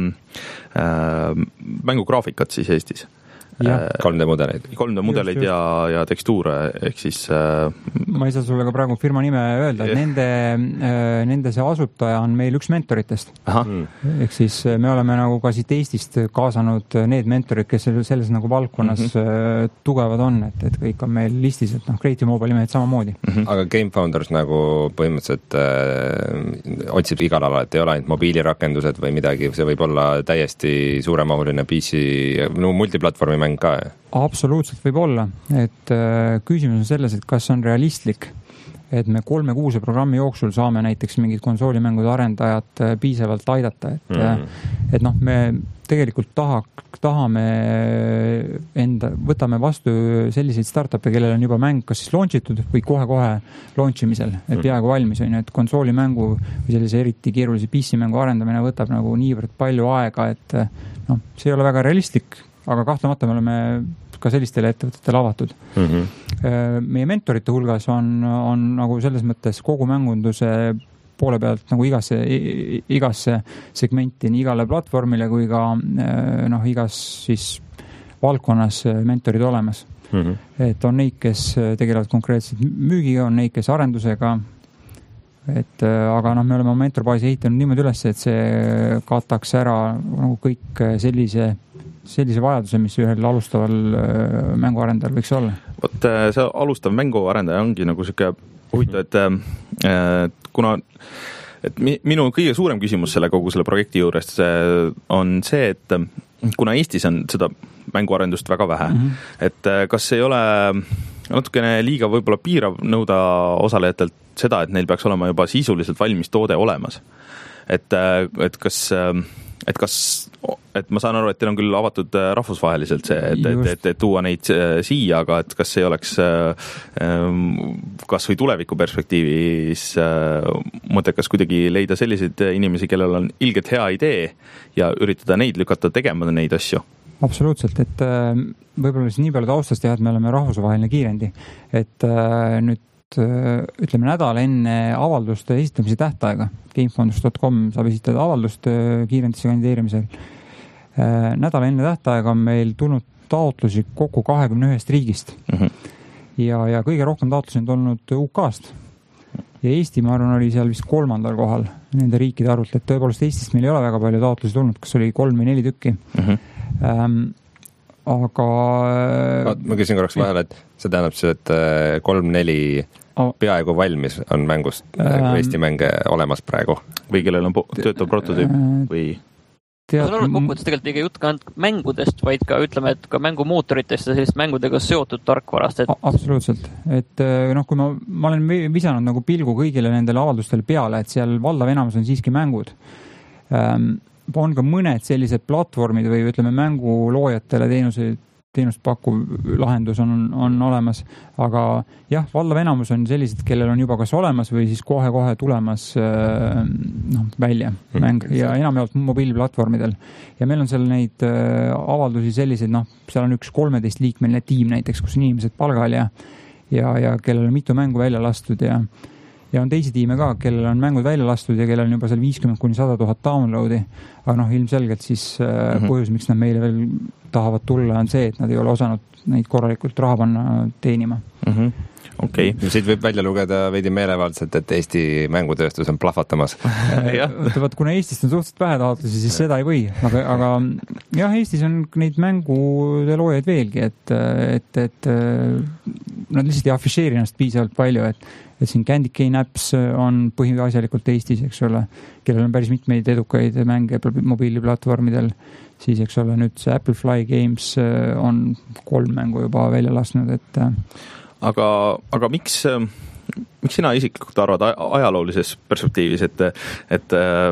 äh, mängugraafikat siis Eestis. kolm D mudeleid. kolm D mudeleid ja, ja tekstuure, ehk siis äh, ma ei saa sulle ka praegu firma nime öelda, et nende, äh, nende see asutaja on meil üks mentoritest. Mm. Ehk siis me oleme nagu ka siit Eestist kaasanud need mentorid, kes selles nagu valdkonnas mm -hmm. tugevad on, et, et kõik on meil listis, et noh, Creative Mobile mehed samamoodi. Mm -hmm. Aga Game Founders nagu põhimõtteliselt äh, otsib igal alal, et ei ole ainult mobiilirakendused või midagi, see võib olla täiesti suuremahuline P C, no multiplatvormi mäng ka. Absoluutselt võib olla, et äh, küsimus on selles, et kas on realistlik, et me kolme kuuse programmi jooksul saame näiteks mingid konsoolimängude arendajad äh, piisavalt aidata, et mm. äh, et noh, me tegelikult taha, tahame enda, võtame vastu selliseid startup'e, kellel on juba mäng kas siis launchitud või kohe-kohe launchimisel, et peaaegu valmis on, et konsoolimängu või sellise eriti keerulise P C mängu arendamine võtab nagu niivõrd palju aega, et noh, see ei ole väga realistlik, aga kahtlemata me oleme ka sellistele ettevõtetele avatud. Mm-hmm. Meie mentorite hulgas on, on nagu selles mõttes kogu mängunduse poole pealt nagu igasse, igasse segmenti, nii igale platvormile kui ka noh, igas siis valdkonnas mentorid olemas. Mm-hmm. Et on neid, kes tegelevad konkreetselt müügiga, on neid, kes arendusega, et aga noh, me oleme mentorbaasi ehitanud niimoodi üles, et see kataks ära nagu kõik sellise, sellise vajaduse, mis ühel alustaval mänguarendajal võiks olla. Vot see alustav mänguarendaja ongi nagu siuke huvitav, et, et kuna et minu kõige suurem küsimus selle kogu selle projekti juures on see, et kuna Eestis on seda mänguarendust väga vähe, mm-hmm. et kas ei ole natukene liiga võib-olla piirav nõuda osalejatelt seda, et neil peaks olema juba sisuliselt valmis toode olemas. Et, et kas, et kas, et ma saan aru, et teil on küll avatud rahvusvaheliselt see, et, et, et, et tuua neid siia, aga et kas ei oleks kas või tuleviku perspektiivis mõttekas kuidagi leida selliseid inimesi, kellel on ilgelt hea idee ja üritada neid lükata tegema neid asju? Absoluutselt, et võib-olla siis nii palju taustast teha, et me oleme rahvusvaheline kiirendi, et nüüd ütleme nädal enne avalduste esitamise tähtaega gamefounders dot com saab esitada avaldust kiirendisse kandideerimisel. Nädal enne tähtaega on meil tulnud taotlusi kokku kahekümne ühest riigist mm-hmm. ja, ja kõige rohkem taotlusi on tulnud U K-st ja Eesti, ma arvan, oli seal vist kolmandal kohal nende riikide arvult, et tõepoolest Eestist meil ei ole väga palju taotlusi tulnud, kas oli kolm või neli tükki mm-hmm. ähm, aga ma küsin korraks vahele, et see tähendab see, et kolm-neli peaaegu valmis on mängust ähm, Eesti mänge olemas praegu või kellel on po- töötav prototüüp või Tead, ma saan aru, et kokkuvõttes tegelikult ei jutt ka mängudest, vaid ka ütleme, et ka mängumootoritest ja sellist mängudega seotud tarkvarast. Et... Absoluutselt. Et noh, kui ma, ma olen visanud nagu pilgu kõigile nendele avaldustele peale, et seal valdav enamus on siiski mängud. Ähm, on ka mõned sellised platvormid või ütleme mänguloojatele teenuseid teenust pakkuv lahendus on, on olemas, aga jah, valdav enamus on sellised, kellel on juba kas olemas või siis kohe-kohe tulemas no, välja mäng ja enamjaolt mobiilplatvormidel. Ja meil on seal neid avaldusi selliseid, noh, seal on üks kolmeteist liikmeline tiim näiteks, kus inimesed palgal ja, ja, ja kellel on mitu mängu välja lastud ja ja on teisi tiime ka, kellel on mängud välja lastud ja kellel on juba seal viiskümmend kuni sada tuhat downloadi, aga noh, ilmselgelt siis mm-hmm. põhjus, miks nad meile veel tahavad tulla, on see, et nad ei ole osanud neid korralikult raha panna teenima. Mm-hmm. Okay. Siit võib välja lugeda veidi meelevaldselt, et Eesti mängutööstus on plahvatamas. Võtavad, kuna Eestist on suhteliselt vähe taotlusi, siis seda ei või, aga, aga jah, Eestis on neid mängude loojaid veelgi, et, et, et nad lihtsalt ei afišeeri ennast piisavalt palju, et et siin Candy Cane Apps on põhiasjalikult Eestis, eks ole, kellel on päris mitmeid edukaid mänge mobiiliplatvormidel, siis eks ole, nüüd see Apple Fly Games on kolm mängu juba välja lasknud, et aga, aga miks, miks sina isiklikult arvad ajaloolises perspektiivis, et, et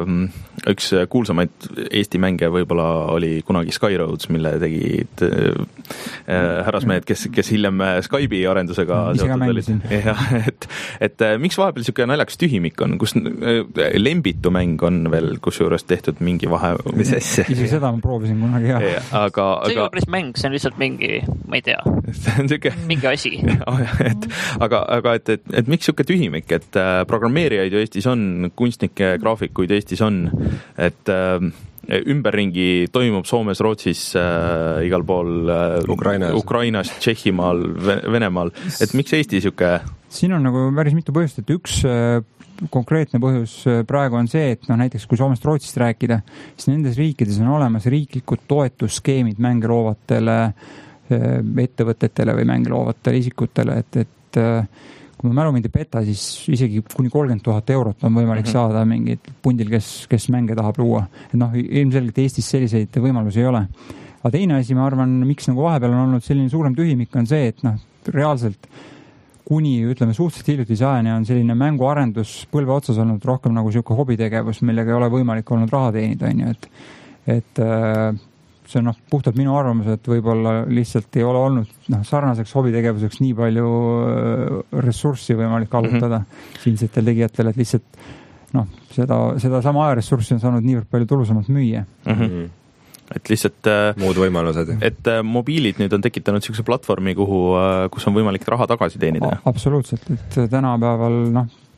üks kuulsamaid Eesti mänge võib-olla oli kunagi Skyroads, mille tegid härrasmehed, kes, kes hiljem Skype'i arendusega seotud olid. Ja, et, et miks vahepeal siuke naljakas tühimik on, kus lembitu mäng on veel, kus juures tehtud mingi vahe, mis asja? Isegi seda ma proovisin kunagi, jah. Ja, aga, see ei ole päris mäng, see on lihtsalt mingi, ma ei tea, siuke... mingi asi. et, aga, aga et, et, et miks siuke tühimik, et programmeerijaid ju Eestis on, kunstnikke, graafikuid Eestis on, et äh, ümberringi toimub Soomes, Rootsis, äh, igal pool äh, Ukrainas, Ukrainas, Tšehhimaal, Venemaal, et miks Eesti siuke? Siin on nagu päris mitu põhjust, et üks äh, konkreetne põhjus praegu on see, et no näiteks kui Soomest, Rootsist rääkida, siis nendes riikides on olemas riiklikud toetusskeemid mänge loovatele äh, ettevõtetele või mänge loovatele isikutele, et, et äh, kui ma mälu mind ei peta, siis isegi kuni kolmkümmend tuhat eurot on võimalik mm-hmm. saada mingid pundil, kes, kes mänge tahab luua. Et noh, ilmselgelt Eestis selliseid võimalusi ei ole. Aga teine asi, ma arvan, miks nagu vahepeal on olnud selline suurem tühimik on see, et noh, reaalselt kuni, ütleme, suhteliselt hiljutise ajani on selline mänguarendus põlve otsas olnud rohkem nagu siuke hobitegevus, millega ei ole võimalik olnud raha teenida, on ju, et, et see on noh, puhtalt minu arvamus, et võib-olla lihtsalt ei ole olnud noh, sarnaseks hobitegevuseks nii palju ressurssi võimalik kasutada mm-hmm. siinsetel tegijatel, et lihtsalt noh, seda, seda sama ajaressurssi on saanud niivõrd palju tulusamalt müüa. Mm-hmm. Et lihtsalt muud võimalused. Et mobiilid nüüd on tekitanud siukse platvormi, kuhu, kus on võimalik raha tagasi teenida. Absoluutselt, et tänapäeval noh,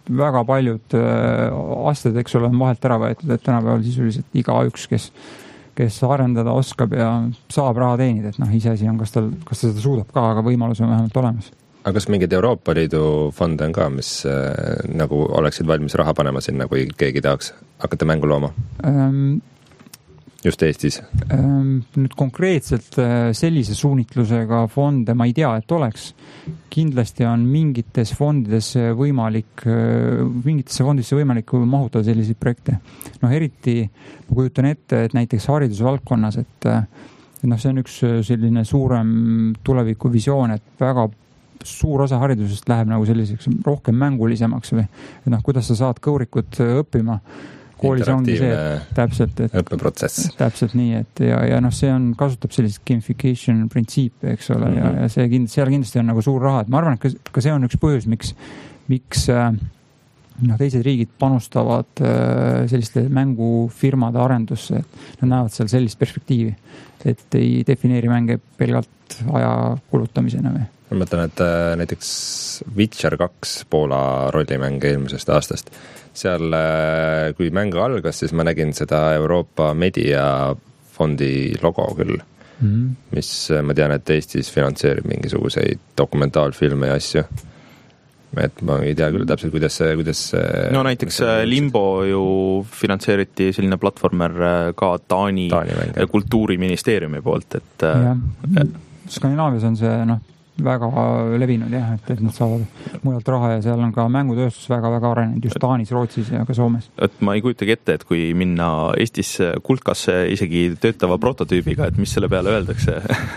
väga paljud asjad, eks ole, on vahelt ära võetud, et tänapäeval sisuliselt igaüks, kes kes arendada oskab ja saab raha teenida, et noh, iseasi on, kas ta, kas ta seda suudab ka, aga võimalus on vähemalt olemas. Aga kas mingid Euroopa Liidu fonde on ka, mis äh, nagu oleksid valmis raha panema sinna, kui keegi tahaks hakata mängu looma? Ähm, Just Eestis? Ähm, nüüd konkreetselt sellise suunitlusega fonde ma ei tea, et oleks. Kindlasti on mingites fondides võimalik, mingitesse fondisse võimalik mahutada selliseid projekte. Noh, eriti ma kujutan ette, et näiteks haridusvaldkonnas, et, et noh, see on üks selline suurem tulevikuvisioon, et väga suur osa haridusest läheb nagu selliseks rohkem mängulisemaks või et noh, kuidas sa saad kõurikut õppima. Koolis ongi see, et täpselt, et õppeprotsess. Täpselt nii, et ja, ja noh, see on, kasutab sellist gamification printsiipi, eks ole, mm-hmm. ja, ja see kind, seal kindlasti on nagu suur raha, et ma arvan, et ka, ka see on üks põhjus, miks, miks noh, teised riigid panustavad selliste mängufirmade arendusse, et nad näevad seal sellist perspektiivi, et ei defineeri mänge pelgalt aja kulutamisena või. Ma mõtlen, et näiteks Witcher kaks Poola rollimäng eelmisest aastast, seal, kui mängu algas, siis ma nägin seda Euroopa Media fondi logo küll, mm-hmm. mis ma tean, et Eestis finantseerib mingisuguseid dokumentaalfilme ja asju. Et ma ei tea küll täpselt, kuidas see, kuidas no näiteks Limbo ju finantseeriti selline platvormer ka Taani, Taani kultuuriministeeriumi poolt, et ja. Skandinaavias on see, noh, väga levinud jah, et, et nad saavad mujalt raha ja seal on ka mängutööstus väga-väga arenenud just Taanis, Rootsis ja ka Soomes. Et ma ei kujutagi ette, et kui minna Eestis kulkasse isegi töötava prototüübiga, et mis selle peale öeldakse?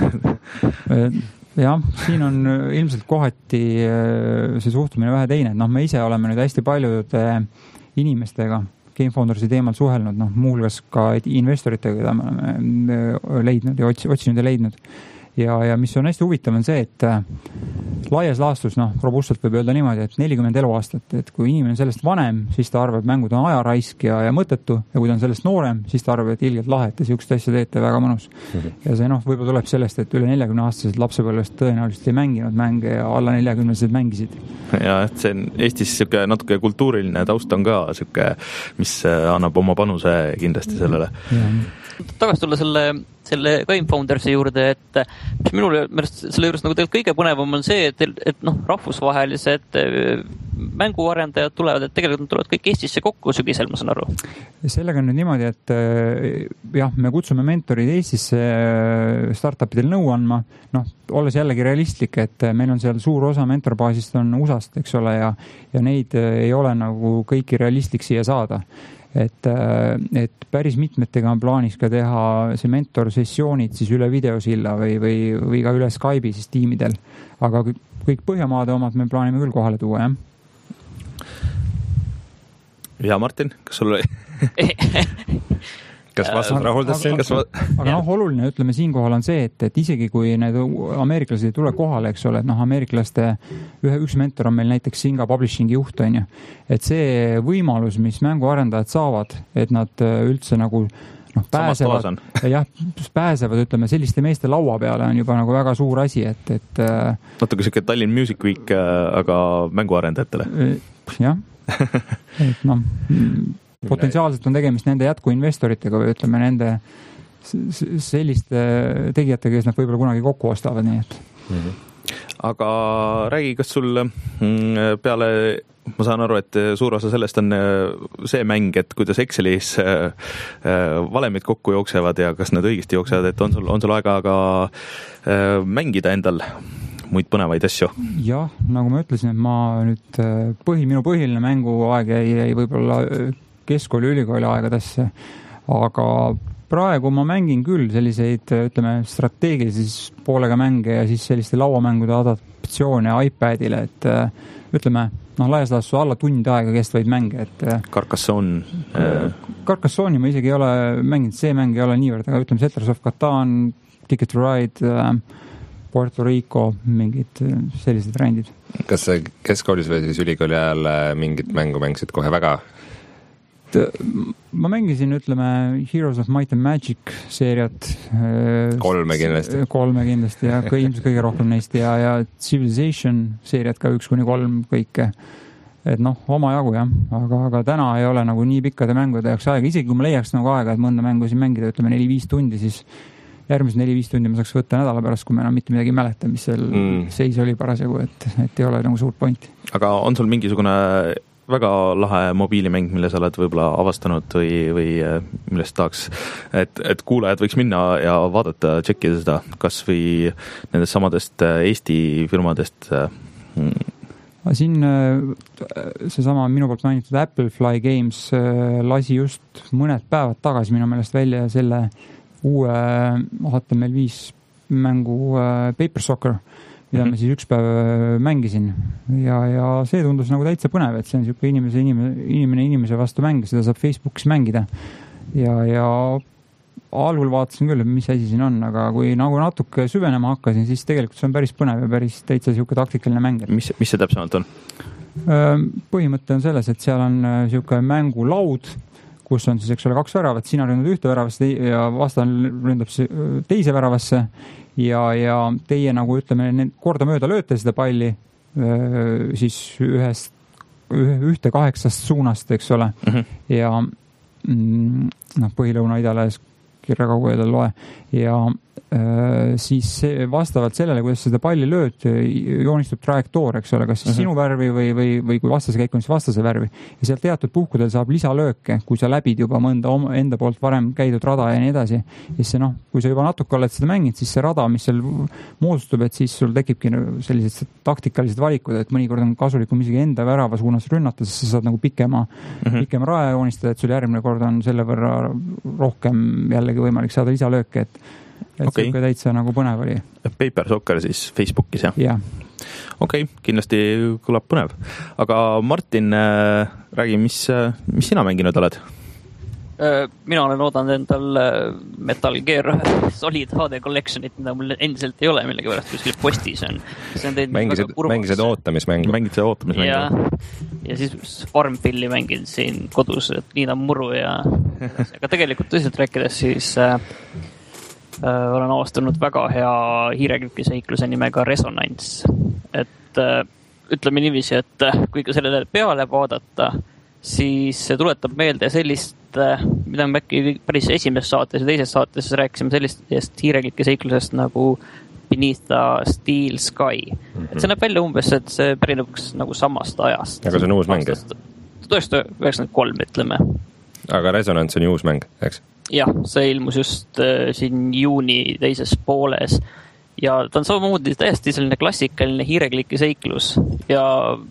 jah, siin on ilmselt kohati see suhtumine vähe teine. Noh, me ise oleme nüüd hästi paljude inimestega Gamefoundersi teemal suhelnud, noh, muuhulgas ka investoritega, keda me oleme leidnud ja otsi, otsinud ja leidnud. Ja, ja mis on hästi huvitav on see, et laias laastus, noh, robustselt võib öelda niimoodi, et nelikümmend eluaastat, et kui inimene on sellest vanem, siis ta arvab, et mängud on ajaraisk ja, ja mõttetu, ja kui ta on sellest noorem, siis ta arvab, et ilgelt lahet ja siukest asja teete väga mõnus. Mm-hmm. Ja see, noh, võib-olla tuleb sellest, et üle neljakümne aastased lapsepõlvest tõenäoliselt ei mänginud mänge ja alla neljakümnesed mängisid. Ja, et see on Eestis siuke natuke kultuuriline taust on ka siuke, mis annab oma panuse kindlasti sellele. Ja. Tagasi tulla selle, selle Gamefoundersi juurde, et mis minule selle juures nagu tegelikult kõige põnevam on see, et, et noh, rahvusvahelised mänguarendajad tulevad, et tegelikult nad tulevad kõik Eestisse kokku sügisel, ma saan aru. Sellega on nüüd niimoodi, et jah, me kutsume mentorid Eestisse startupidel nõu andma, noh, olles jällegi realistlik, et meil on seal suur osa mentorbaasist on U S A-st, eks ole, ja, ja neid ei ole nagu kõiki realistlik siia saada. Et, et päris mitmetega on plaanis ka teha see mentorsessioonid siis üle videosilla või, või, või ka üle Skype'i siis tiimidel. Aga kõik Põhjamaade omad me plaanime küll kohale tuua, jah. Ja Martin, kas sul oli? Kas vastus rahuldas siin? Aga, va... aga noh, oluline, ütleme siinkohal on see, et, et isegi kui need ameeriklased ei tule kohale, eks ole, et noh, ameeriklaste ühe, üks mentor on meil näiteks Singa Publishingi juht, on ju, et see võimalus, mis mänguarendajad saavad, et nad üldse nagu noh, pääsevad, jah, pääsevad, ütleme, selliste meeste laua peale on juba nagu väga suur asi, et, et natuke siuke Tallinn Music Week, aga mänguarendajatele. Jah, et noh, potentsiaalselt on tegemist nende jätkuinvestoritega või ütleme nende selliste tegijatega, kes nad võib-olla kunagi kokku ostavad, nii et. Mm-hmm. Aga räägi, kas sul peale, ma saan aru, et suur osa sellest on see mäng, et kuidas Excelis valemid kokku jooksevad ja kas nad õigesti jooksevad, et on sul, on sul aega aga mängida endal muid põnevaid asju? Jah, nagu ma ütlesin, et ma nüüd põhi, minu põhiline mänguaeg jäi, jäi võib-olla keskkooli ülikooli aegadesse, aga praegu ma mängin küll selliseid, ütleme, strateegilises poolega mänge ja siis selliste lauamängude adaptatsioone iPadile, et ütleme, noh, laias laastus alla tund aega kestvaid mänge, et Carcassonne Carcassonne'i ma isegi ei ole mänginud, see mäng ei ole niivõrd, aga ütleme, Settlers of Catan, Ticket to Ride, Puerto Rico, mingid sellised rändid. Kas keskkoolis või siis ülikooli ajal mingit mängu mängisid kohe väga? Ma mängisin, ütleme, Heroes of Might and Magic seeriat. Kolme kindlasti. Kolme kindlasti ja ilmselt kõige rohkem neist ja, ja Civilization seeriat ka üks kuni kolm kõike. et noh, omajagu jah, aga, aga täna ei ole nagu nii pikkade mängude jaoks aega, isegi kui ma leiaks nagu aega, et mõnda mängu siin mängida, ütleme neli-viis tundi, siis järgmised neli-viis tundi ma saaks võtta nädala pärast, kui ma enam mitte midagi ei mäleta, mis seal mm. seis oli parasjagu, et, et ei ole nagu suurt pointi. Aga on sul mingisugune väga lahe mobiilimäng, mille sa oled võib-olla avastanud või, või millest tahaks, et, et kuulajad võiks minna ja vaadata, tšekkida seda, kas või nendest samadest Eesti firmadest? Siin seesama minu poolt mainitud Applefly Games lasi just mõned päevad tagasi minu meelest välja selle uue H T M L viis mängu Paper Soccer, mida mm-hmm. ma siis üks päev mängisin ja, ja see tundus nagu täitsa põnev, et see on niisugune inimese, inimene, inimene inimese vastu mäng, seda saab Facebookis mängida ja, ja algul vaatasin küll, mis asi siin on, aga kui nagu natuke süvenema hakkasin, siis tegelikult see on päris põnev ja päris täitsa niisugune taktikaline mäng. Mis, mis see täpsemalt on? Põhimõte on selles, et seal on niisugune mängulaud, kus on siis, eks ole, kaks väravat, sina ründad ühte väravasse ja vastane ründab teise väravasse ja, ja teie nagu ütleme, kordamööda lööte seda palli siis ühest, ühte kaheksast suunast, eks ole, mm-hmm. ja noh, põhilõuna idales kirja kaugu edel loe ja äh, siis see, vastavalt sellele, kuidas seda palli lööd, joonistub trajektoor, eks ole, kas siis uh-huh. sinu värvi või, või, või kui vastase käik on siis vastase värvi. Ja sealt teatud puhkudel saab lisalööke, kui sa läbid juba mõnda oma, enda poolt varem käidud rada ja nii edasi. Ja see noh, kui sa juba natuke oled seda mängid, siis see rada, mis seal moodustub, et siis sul tekibki sellised taktikalised valikud, et mõnikord on kasulikum isegi enda värava suunas rünnata, sest sa saad nagu pikema, uh-huh. pikema raja joonistada, et sul järgmine kord on selle võrra rohkem jällegi võimalik saada lisalööke, et, et okay. see täitsa nagu põnev oli. Paper Soccer siis Facebookis, jah? jah. Okei, okay, kindlasti kõlab põnev. Aga Martin, äh, räägi, mis, mis sina mänginud oled? Mina olen oodanud endal Metal Gear Solid H D Collectionit, mida mul endiselt ei ole millegi pärast, kuskil postis on. on mängisid, mängisid ootamismängu. Mängisid ootamismängu. Ja, ja siis Farmvilli mängin siin kodus, et Niina Muru ja aga tegelikult tõsiselt rääkides siis äh, äh, olen avastanud väga hea hiirekükkiseikluse nimega Resonance. Et äh, ütleme niiviisi, et äh, kui ka sellele peale vaadata, siis see tuletab meelde sellist, mida me äkki päris esimeses saates ja teises saates rääkisime sellistest hiireklike seiklusest nagu Beneath the Steel Sky. Mm-hmm. Et see näeb välja umbes, et see pärineb nagu samast ajast. Aga see on uus mäng? tuhat üheksasada üheksakümmend kolm, ütleme. Aga Resonance on ju uus mäng, eks? Jah, see ilmus just äh, siin juuni teises pooles ja ta on samamoodi täiesti selline klassikaline hiireklike seiklus ja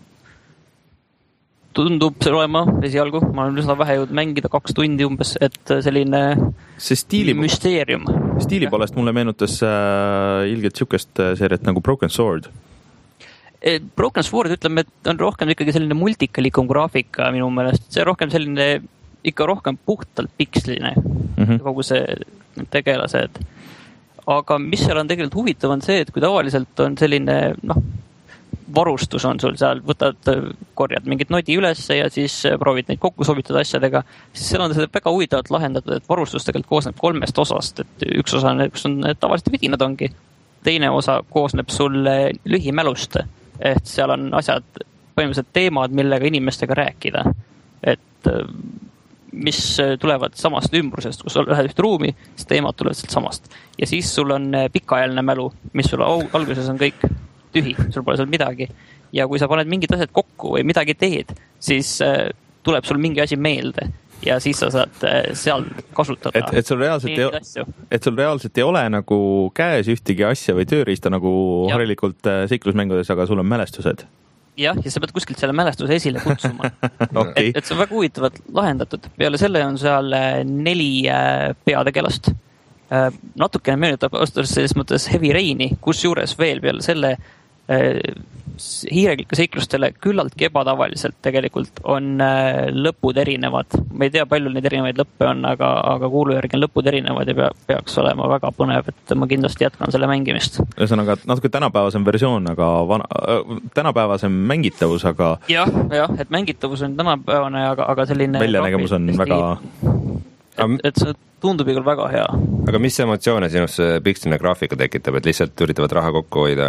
tundub see olema esialgu, ma olen üsna vähe jõud mängida kaks tundi umbes, et selline see stiili, müsteerium. Stiili poolest mulle meenutas äh, ilgelt siukest seeriat nagu Broken Sword. Broken Sword, ütleme, et on rohkem ikkagi selline multikalikum graafika minu meelest. See on rohkem selline, ikka rohkem puhtalt piksline, mm-hmm. kogu see tegelased. Aga mis seal on tegelikult huvitav on see, et kui tavaliselt on selline, noh, varustus on sul seal, võtad, korjad mingit nodi üles ja siis proovid neid kokku sobitada asjadega, siis seal on seda väga huvitavalt lahendatud, et varustus tegelikult koosneb kolmest osast, et üks osa, kus on tavaliselt vidinad ongi, teine osa koosneb sul lühimälust, et seal on asjad, põhimõtteliselt teemad, millega inimestega rääkida, et mis tulevad samast ümbrusest, kus lähed üht ruumi, siis teemad tulevad sealt samast. Ja siis sul on pikaajaline mälu, mis sul alguses on kõik tühi, sul pole seal midagi. Ja kui sa paned mingid asjad kokku või midagi teed, siis äh, tuleb sul mingi asi meelde ja siis sa saad äh, seal kasutada. Et, et, sul reaalselt ei, et sul reaalselt ei ole nagu käes ühtegi asja või tööriista nagu ja. Harilikult äh, seiklusmängudes, aga sul on mälestused. Jah, ja sa pead kuskilt selle mälestuse esile kutsuma. okay. et, et see on väga huvitavalt lahendatud. Peale selle on seal neli äh, peategelast. Äh, natukene meenutab selles mõttes Heavy Raini, kus juures veel peale selle hiireklike seiklustele küllaltki ebatavaliselt tegelikult on lõpud erinevad. Ma ei tea, palju neid erinevaid lõppe on, aga, aga kuulu järgi on lõpud erinevad ja pea, peaks olema väga põnev, et ma kindlasti jätkan selle mängimist. Ühesõnaga, natuke tänapäevasem versioon, aga vana, tänapäevasem mängitavus, aga... Jah, jah, et mängitavus on tänapäevane, aga, aga selline... Väljanägemus on väga... Et, et see tundub küll väga hea. Aga mis emotsioone sinus piksline graafika tekitab, et lihtsalt üritavad raha kokku hoida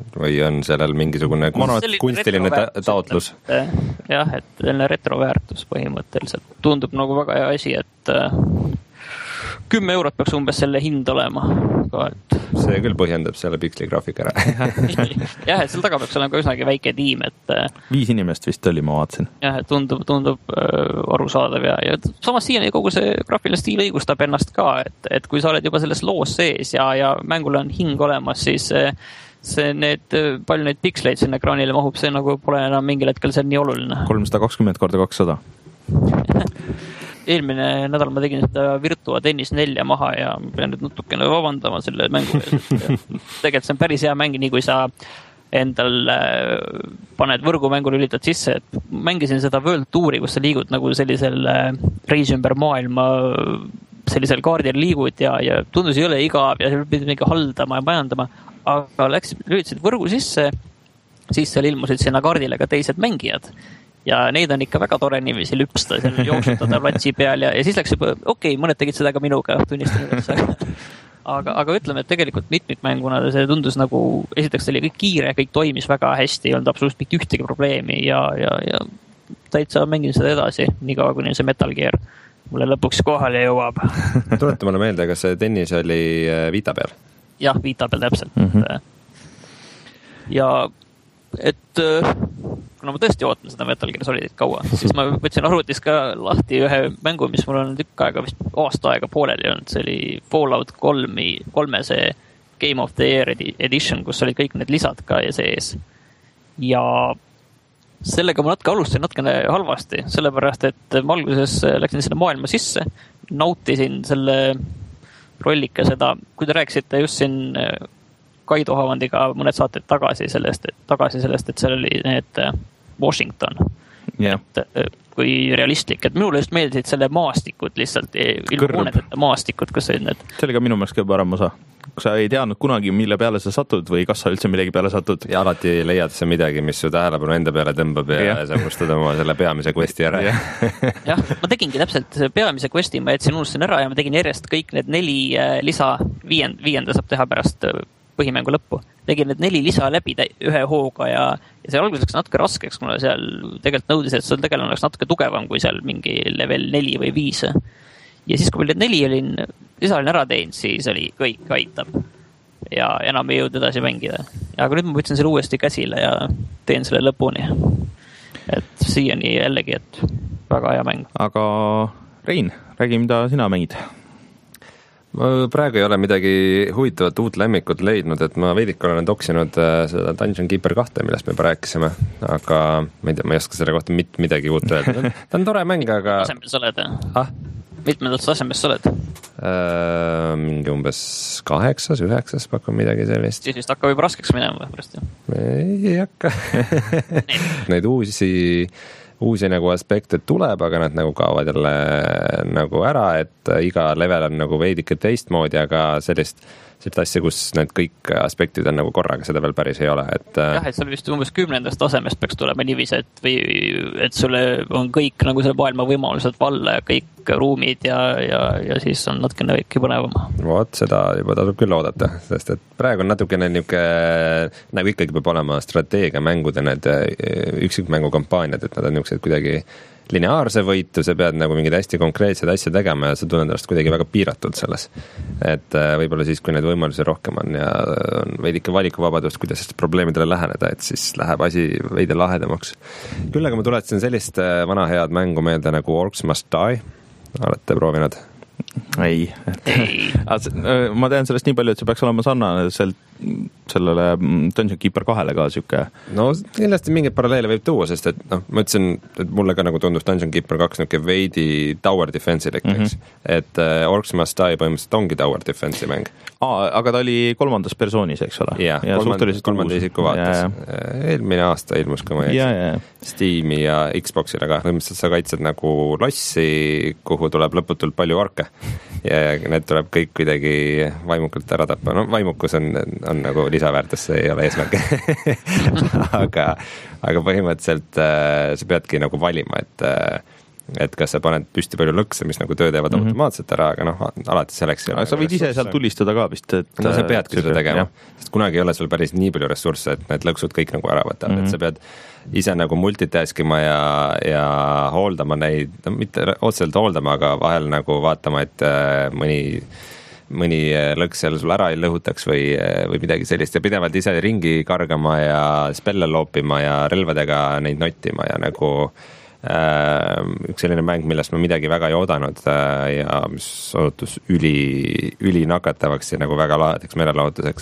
või on sellel mingisugune kunst, kunstiline ta- taotlus? Jah, et selline retroväärtus põhimõtteliselt tundub nagu väga hea asi, et kümme eurot peaks umbes selle hind olema ka, et see küll põhjendab selle piksligraafika ära. jah, et seal taga peaks olema ka üsnagi väike tiim, et viis inimest vist oli, ma vaatasin. jah, et tundub, tundub äh, arusaadav ja, ja samas siiani kogu see graafiline stiil õigustab ennast ka, et, et kui sa oled juba selles loos sees ja, ja mängul on hing olemas, siis see need, palju neid piksleid sinna ekraanile mahub, see nagu pole enam mingil hetkel see nii oluline. kolmsada kakskümmend korda kakssada. Eelmine nädal ma tegin seda Virtua Tennis nelja maha ja pean nüüd natukene vabandama selle mängu. Tegelikult see on päris hea mäng, nii kui sa endal paned võrgumängu lülitad sisse, et mängisin seda World Touri, kus sa liigud nagu sellisel reisi ümber maailma sellisel kaardil liigud ja, ja tundus ei ole igav ja pidid mingi haldama ja majandama, aga läks, lülitasid võrgu sisse, siis seal ilmusid sinna kaardile ka teised mängijad ja neid on ikka väga tore niiviisi lüpsta, seal jooksutada platsi peal ja, ja siis läks juba, okei okay,, mõned tegid seda ka minuga, tunnistan üles. aga, aga ütleme, et tegelikult mitmikmänguna see tundus nagu, esiteks oli kõik kiire, kõik toimis väga hästi, ei olnud absoluutselt mitte ühtegi probleemi ja, ja, ja täitsa mängin seda edasi, nii kaua kuni see Metal Gear mulle lõpuks kohale jõuab. Tuleta mulle meelde, kas see tennis oli Vita peal? Jah, Vita peal täpselt. Mm-hmm. Ja et kuna ma tõesti ootan seda Metal Gear Solidit kaua, siis ma võtsin arvutis ka lahti ühe mängu, mis mul on tükk aega, vist aasta aega pooleli olnud, see oli Fallout kolme, kolme see Game of the Year edition, kus olid kõik need lisad ka ja sees. Ja sellega ma natuke alustasin natukene halvasti, sellepärast, et ma alguses läksin sinna maailma sisse, nautisin selle rollika seda, kui te rääkisite just siin Kaido Havandiga mõned saated tagasi sellest, et, tagasi sellest, et seal oli need Washington. Yeah. Et, kui realistlik, et minule just meeldisid selle maastikud lihtsalt, ilmoonetete maastikud, kus olid need. See oli ka minu meelest ka parem osa. Kui sa ei teadnud kunagi, mille peale sa satud või kas sa üldse millegi peale satud. Ja alati leiad sa midagi, mis su tähelepanu enda peale tõmbab ja, ja sa unustad oma selle peamise questi ära. Jah, ma tegingi täpselt peamise questi, ma jätsin unustasin ära ja ma tegin järjest kõik need neli lisa, viiend, viienda saab teha pärast põhimängu lõppu. Tegin need neli lisa läbi ühe hooga ja, ja see alguseks natuke raskeks, kuna seal tegelikult nõudis, et sul tegelane oleks natuke tugevam kui seal mingi level neli või viis. Ja siis, kui meil need neli olin, lisa olin ära teinud, siis oli kõik aitab. Ja enam ei jõud edasi mängida. Ja aga nüüd ma võtsin selle uuesti käsile ja teen selle lõpuni. Et siiani jällegi, et väga hea mäng. Aga Rein, räägi, mida sina mängid? Ma praegu ei ole midagi huvitavat uut lemmikut leidnud, et ma veidik olen toksinud seda Dungeon Keeper kahte, millest me rääkisime, aga ma ei tea, ma ei oska selle kohta mitte midagi uut öelda. Ta on tore mäng, aga... Tasemel sa oled, ah? Mitmendalt tasemest sa oled? Äh, mingi umbes kaheksas, üheksas pakun midagi sellist. Siis vist hakkab juba raskeks minema pärast, jah? Ei hakka. Neid uusi... uusi nagu aspekte tuleb, aga nad nagu kaovad jälle nagu ära, et iga level on nagu veidike teistmoodi, aga sellist, sellist asja, kus need kõik aspektid on nagu korraga, seda veel päris ei ole. Et... jah, et seal vist umbes kümnendast tasemest peaks tulema niiviisi, et, või, et sulle on kõik nagu selle maailma võimalused valla ja kõik ruumid ja, ja, ja siis on natukene väike põnevam. Vot, seda juba tasub küll oodata, sest et praegu on natukene niuke, nagu ikkagi peab olema strateegia mängude need üksikmängu kampaaniad, et nad on niuksed kuidagi lineaarse võitu, sa pead nagu mingid hästi konkreetsed asja tegema ja sa tunned ennast kuidagi väga piiratud selles. Et võib-olla siis, kui neid võimalusi rohkem on ja on veidike valikuvabadust, kuidas probleemidele läheneda, et siis läheb asi veidi lahedamaks. Küll aga ma tuletasin sellist vana head mängu meelde nagu Orcs Must Die. Olete proovinud? Ei. Ma tean sellest nii palju, et see peaks olema sarnane sellele Dungeon Keeper kahele ka siuke. No kindlasti mingeid paralleele võib tuua, sest et noh, ma ütlesin, et mulle ka nagu tundus Dungeon Keeper kaks niuke veidi tower defense'i lekkeks, mm-hmm. et uh, Orcs Must Die põhimõtteliselt ongi tower defense'i mäng. Aa, aga ta oli kolmandas persoonis, eks ole? Jah, ja kolmanda, kolmanda isiku vaates. Eelmine aasta ilmus, kui ma jätsin Steam'i ja Xbox'ile ka. Põhimõtteliselt sa kaitsed nagu lossi, kuhu tuleb lõputult palju orke ja need tuleb kõik kuidagi vaimukalt ära tappa. No vaimukus on, on nagu lisaväärtus, see ei ole eesmärk. aga, aga põhimõtteliselt äh, sa peadki nagu valima, et äh, et kas sa paned püsti palju lõkse, mis nagu töö teevad mm -hmm. automaatselt ära, aga noh, alati selleks aga sa võid ise sealt tulistada ka vist, et no sa peadki seda tegema, sest kunagi ei ole sul päris nii palju ressursse, et need lõksud kõik nagu ära võtavad mm, -hmm. et sa pead ise nagu multitaskima ja, ja hooldama neid, no mitte otseselt hooldama, aga vahel nagu vaatama, et äh, mõni mõni lõks seal sul ära ei lõhutaks või, või midagi sellist ja pidevalt ise ringi kargama ja spelle loopima ja relvadega neid nottima ja nagu äh, üks selline mäng, millest ma midagi väga ei oodanud äh, ja mis osutus üli, üli nakatavaks ja nagu väga lahedaks meelelahutuseks.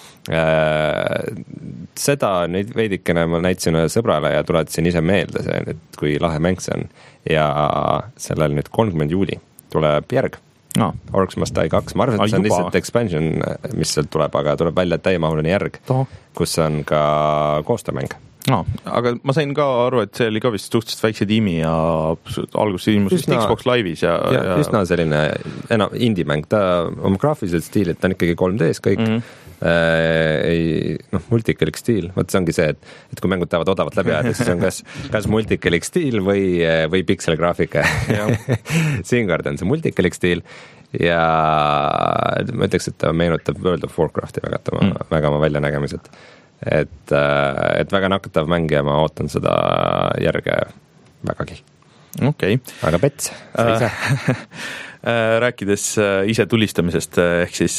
Äh, seda nüüd veidikene ma näitasin ühe sõbrale ja tuletasin ise meelde see, et kui lahe mäng see on ja sellel nüüd kolmkümmend juuli tuleb järg. No. Orcs Must Die kaks, ma arvan, et see on lihtsalt expansion, mis sealt tuleb, aga tuleb välja täiemahuline järg, Toho. kus on ka koostöömäng. No, aga ma sain ka aru, et see oli ka vist suhteliselt väikse tiimi ja alguses ilmus vist Xbox Live'is ja, ja, ja üsna selline enam indie-mäng, ta oma graafiliselt stiililt ta on ikkagi kolm D-s kõik mm -hmm. äh, ei, noh, multikelik stiil, võt see ongi see, et, et kui mängud tahavad odavalt läbi ajada, siis on kas, kas multikelik stiil või, või pikselgraafika siinkord on see multikelik stiil ja ma ütleks, et ta meenutab World of Warcrafti väga, mm. väga oma väljanägemised. Et, et väga nakatav mäng ja ma ootan seda järge vägagi. Okei. Okay. Aga Pets, sa ise? Rääkides ise tulistamisest ehk siis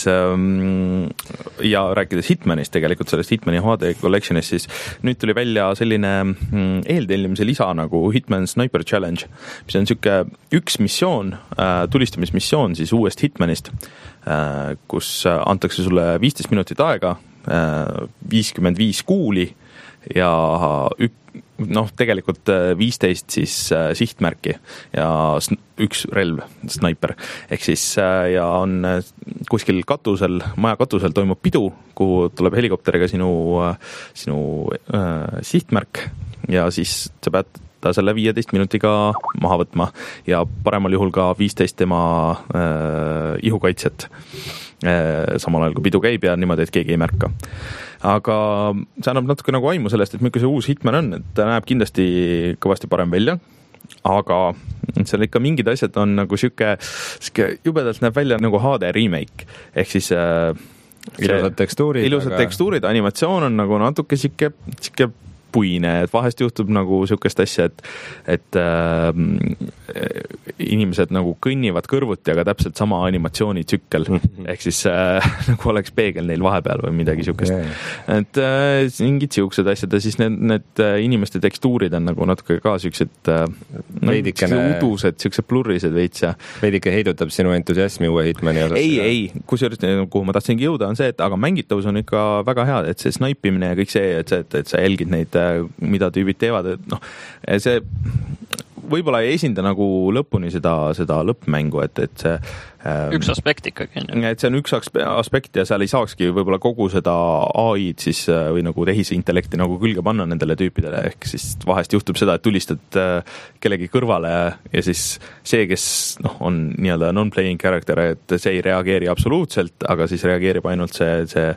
ja rääkides Hitmanist tegelikult, sellest Hitmani H D Collectionist, siis nüüd tuli välja selline eeltellimise lisa nagu Hitman Sniper Challenge, mis on siuke üks missioon, tulistamismissioon siis uuest Hitmanist, kus antakse sulle viisteist minutit aega, viiskümmend viis kuuli ja ük, noh, tegelikult viisteist siis sihtmärki ja üks relv, sniper. Ehk siis ja on kuskil katusel, maja katusel toimub pidu, kuhu tuleb helikopteriga sinu, sinu äh, sihtmärk ja siis sa pead ta selle viieteist minutiga maha võtma ja paremal juhul ka viisteist tema äh, ihukaitset. Samal ajal kui pidu käib ja niimoodi, et keegi ei märka. Aga see annab natuke nagu aimu sellest, et milline see uus Hitman on, et ta näeb kindlasti kõvasti parem välja, aga seal ikka mingid asjad on nagu siuke, siuke jubedalt näeb välja nagu H D remake, ehk siis äh, ilusad tekstuurid, ilusad aga... tekstuurid, animatsioon on nagu natuke siuke, siuke puine, et vahest juhtub nagu siukest asja, et, et äh, inimesed nagu kõnnivad kõrvuti, aga täpselt sama animatsioonitsükkel, ehk siis äh, nagu oleks peegel neil vahepeal või midagi siukest. Yeah. Et äh, mingid siuksed asjad ja siis need, need inimeste tekstuurid on nagu natuke ka siuksed äh, veidikene udused, siuksed plurrised veits ja veidike heidutab sinu entusiasmi uue Hitmani osas. Ei, ei, kusjuures kuhu ma tahtsingi jõuda on see, et aga mängitavus on ikka väga hea, et see snaipimine ja kõik see, et, see, et, et sa jälgid neid mida tüübid teevad, et noh, see võib-olla ei esinda nagu lõpuni seda, seda lõppmängu, et, et see üks aspekt ikkagi. Et see on üks aspekt ja seal ei saakski võib-olla kogu seda A I-d siis või nagu tehisintellekti nagu külge panna nendele tüüpidele, ehk siis vahest juhtub seda, et tulistad kellegi kõrvale ja siis see, kes noh, on nii-öelda non-playing character, et see ei reageeri absoluutselt, aga siis reageerib ainult see, see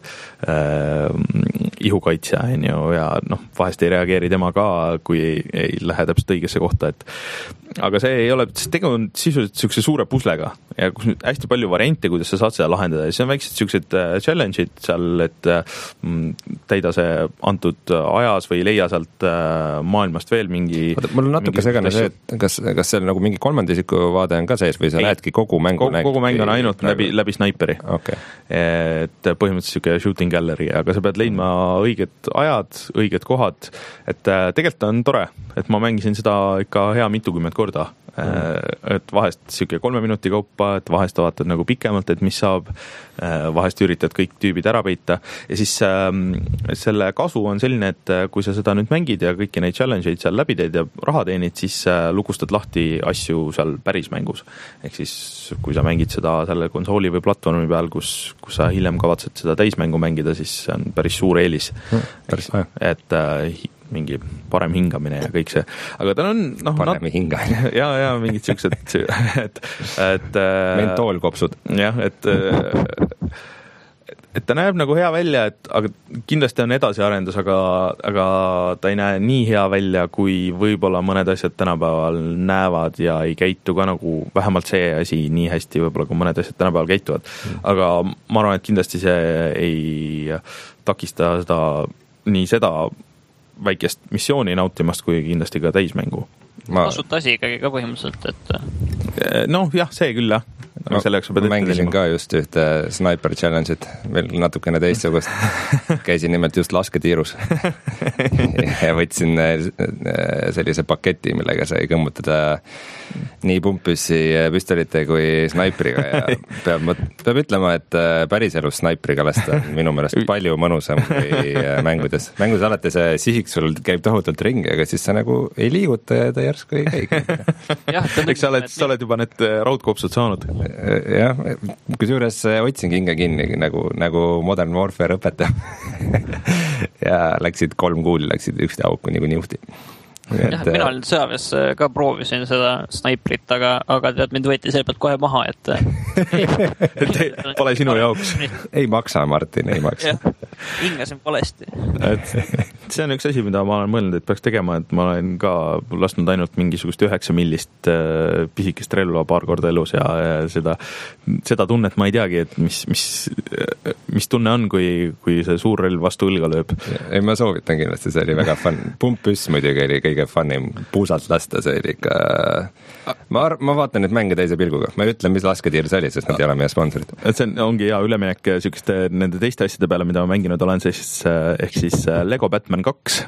äh, ihukaitsja on ju, ja noh, vahest ei reageeri tema ka, kui ei, ei lähe täpselt õigesse kohta, et aga see ei ole, tegu on sisuliselt siukse suure puslega ja kus hästi palju variante, kuidas sa saad seda lahendada ja siis on väiksed siuksed challenge'id seal, et täida see antud ajas või leia sealt maailmast veel mingi Oota, mul on natuke segane see, et kas, kas seal nagu mingi kolmandisiku vaade on ka sees või sa näedki kogu mängu kogu, kogu mäng on ainult praegu. läbi, läbi snaiperi okay. Et põhimõtteliselt siuke shooting gallery, aga sa pead leidma õiged ajad, õiged kohad, et tegelikult on tore, et ma mängisin seda ikka hea mitukümmend korda, mm. et vahest siuke kolme minuti kaupa, et vahest vaatad nagu pikemalt, et mis saab, vahest üritad kõik tüübid ära peita ja siis äh, selle kasu on selline, et kui sa seda nüüd mängid ja kõiki neid challenge'id seal läbi teed ja raha teenid, siis äh, lugustad lahti asju seal päris mängus. Ehk siis kui sa mängid seda selle konsooli või platvormi peal, kus, kus sa hiljem kavatsed seda täismängu mängida, siis on päris suur eelis. Mm, et äh, mingi parem hingamine ja kõik see, aga tal on noh, parem nat- hingamine ja, ja mingid siuksed et, et mentoolkopsud jah, et et ta näeb nagu hea välja, et aga kindlasti on edasiarendus, aga, aga ta ei näe nii hea välja, kui võib-olla mõned asjad tänapäeval näevad ja ei käitu ka nagu, vähemalt see asi nii hästi võib-olla, kui mõned asjad tänapäeval käituvad. aga ma arvan, et kindlasti see ei takista seda, nii seda väikest missiooni nautimast, kui kindlasti ka täismängu. Ma... Tasuta asi ikkagi ka põhimõtteliselt, et... noh, jah, see küll, jah. No, ma mängisin ka just ühte Sniper Challenge'it, veel natukene teistsugust. Käisin nimelt just lasketiirus ja võtsin sellise paketi, millega sai kõmmutada nii pumpüssi püstolite kui snaipriga ja peab, peab ütlema, et päriselus snaipriga lasta minu meelest palju mõnusam kui mängudes. Mängudes alati see sihik sul käib tohutult ringi, aga siis sa nagu ei liiguta ja ta järsku ei käigi. Eks sa oled, sa oled juba need raudkopsud saanud? Jah, kusjuures otsin kinga kinni nagu, nagu Modern Warfare õpetaja ja läksid kolm kuuli, läksid ükste auku nagu niuhti. Jah, mina olin sõjaväes ka proovisin seda snaiprit, aga, aga tead, mind võeti selle pealt kohe maha, et et pole sinu jaoks. Ei maksa, Martin, ei maksa. Hingasin valesti. Et see on üks asi, mida ma olen mõelnud, et peaks tegema, et ma olen ka lasknud ainult mingisugust üheksa millist pisikest relva paar korda elus ja, ja seda, seda tunnet ma ei teagi, et mis, mis, mis tunne on, kui, kui see suur relv vastu õlga lööb. Ei, ma soovitan kindlasti, see oli väga fun. Pumppüss muidugi oli kõige funnim, puusalt lasta, see oli ikka... Ma, ma vaatan nüüd mänge teise pilguga. Ma ei ütle, mis lasketiir see oli, sest nad ei ole meie sponsorid. See on, ongi hea üleminek sükeste nende teiste asjade peale, mida ma mänginud olen, siis, ehk siis Lego Batman kaks.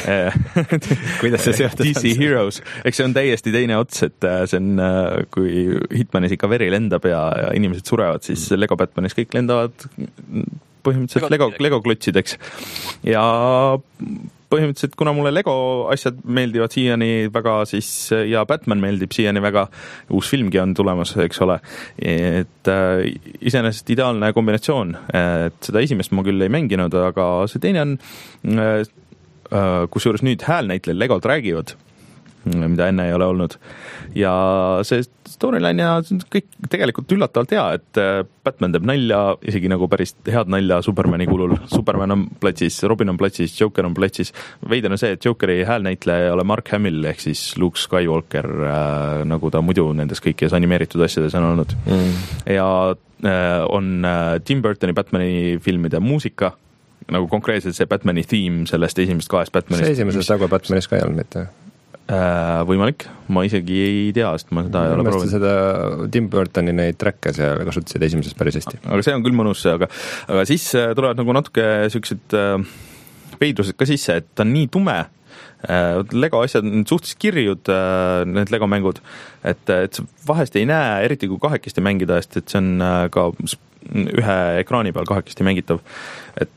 Kuidas see seotud D C Heroes. Eks see on täiesti teine ots, et see on, kui Hitmanis ikka veri lendab ja, ja inimesed surevad, siis Lego Batmanis kõik lendavad põhimõtteliselt Lego, Lego klotsideks. Ja põhimõtteliselt, kuna mulle Lego asjad meeldivad siiani väga, siis ja Batman meeldib siiani väga, uus filmgi on tulemas, eks ole, et äh, iseenesest ideaalne kombinatsioon, et seda esimest ma küll ei mänginud, aga see teine on, äh, kusjuures nüüd häälnäitlejad Legolt räägivad, mida enne ei ole olnud. Ja see storyline ja kõik tegelikult üllatavalt hea, et Batman teeb nalja, isegi nagu päris head nalja Supermani kulul. Superman on platsis, Robin on platsis, Joker on platsis. Veider on see, et Jokeri häälnäitleja ei ole Mark Hamill, ehk siis Luke Skywalker, äh, nagu ta muidu nendes kõikides animeeritud asjades on olnud. Mm. Ja äh, on äh, Tim Burtoni Batmani filmide muusika, nagu konkreetselt see Batmani theme sellest esimest kahest Batmanist. See esimesest aga Batmanist ka ei olnud mitte? Võimalik, ma isegi ei tea, sest ma seda ei ole proovinud. Seda Tim Burtoni neid track'e seal kasutasid esimesest päris hästi. Aga see on küll mõnus, aga, aga siis tulevad nagu natuke sellised veidrused ka sisse, et ta on nii tume, Lego asjad on suhteliselt kirjud, need Lego mängud, et, et vahest ei näe, eriti kui kahekesti mängida, et see on ka ühe ekraani peal kahekesti mängitav, et,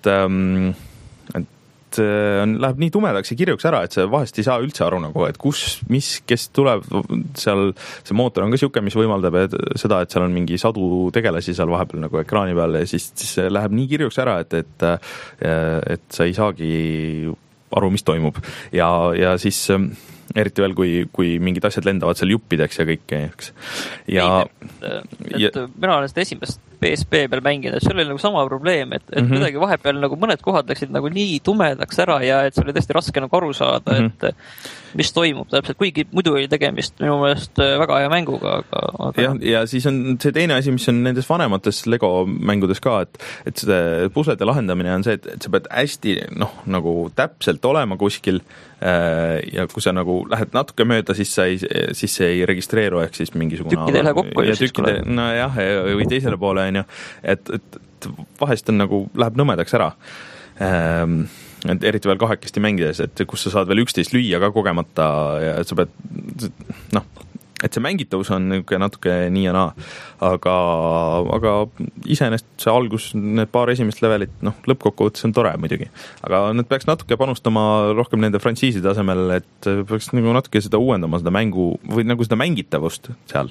et on, läheb nii tumedaks ja kirjuks ära, et see vahest ei saa üldse aru nagu, et kus, mis, kes tuleb seal, see mootor on ka siuke, mis võimaldab et seda, et seal on mingi sadu tegelasi seal vahepeal nagu ekraani peal ja siis, siis see läheb nii kirjuks ära, et, et, et sa ei saagi aru, mis toimub ja, ja siis eriti veel, kui, kui mingid asjad lendavad seal juppideks ja kõik, eks. Ja, et, et ja, mina olen seda esimest P S P peal mänginud, et sul oli nagu sama probleem, et, et mm-hmm. kuidagi vahepeal nagu mõned kohad läksid nagu nii tumedaks ära ja et see oli tõesti raske nagu aru saada, mm-hmm. et mis toimub täpselt, kuigi muidu oli tegemist minu meelest väga hea mänguga. Aga, aga... Ja, ja siis on see teine asi, mis on nendes vanemates Lego mängudes ka, et, et see puslede lahendamine on see, et, et sa pead hästi noh, nagu täpselt olema kuskil ja kui sa nagu lähed natuke mööda, siis sa ei, siis see ei registreeru, ehk siis mingisugune tükkide ei lähe kokku ja tükkide, no jah, või teisele poole on ju, et, et, et vahest on nagu, läheb nõmedaks ära ähm, et eriti veel kahekesti mängides, et kus sa saad veel üksteist lüüa ka kogemata ja sa pead, noh et see mängitavus on natuke nii ja naa, aga, aga iseenesest see algus, need paar esimest levelit, noh, lõppkokkuvõttes on tore muidugi, aga need peaks natuke panustama rohkem nende frantsiisi tasemel, et peaks nagu natuke seda uuendama, seda mängu või nagu seda mängitavust seal,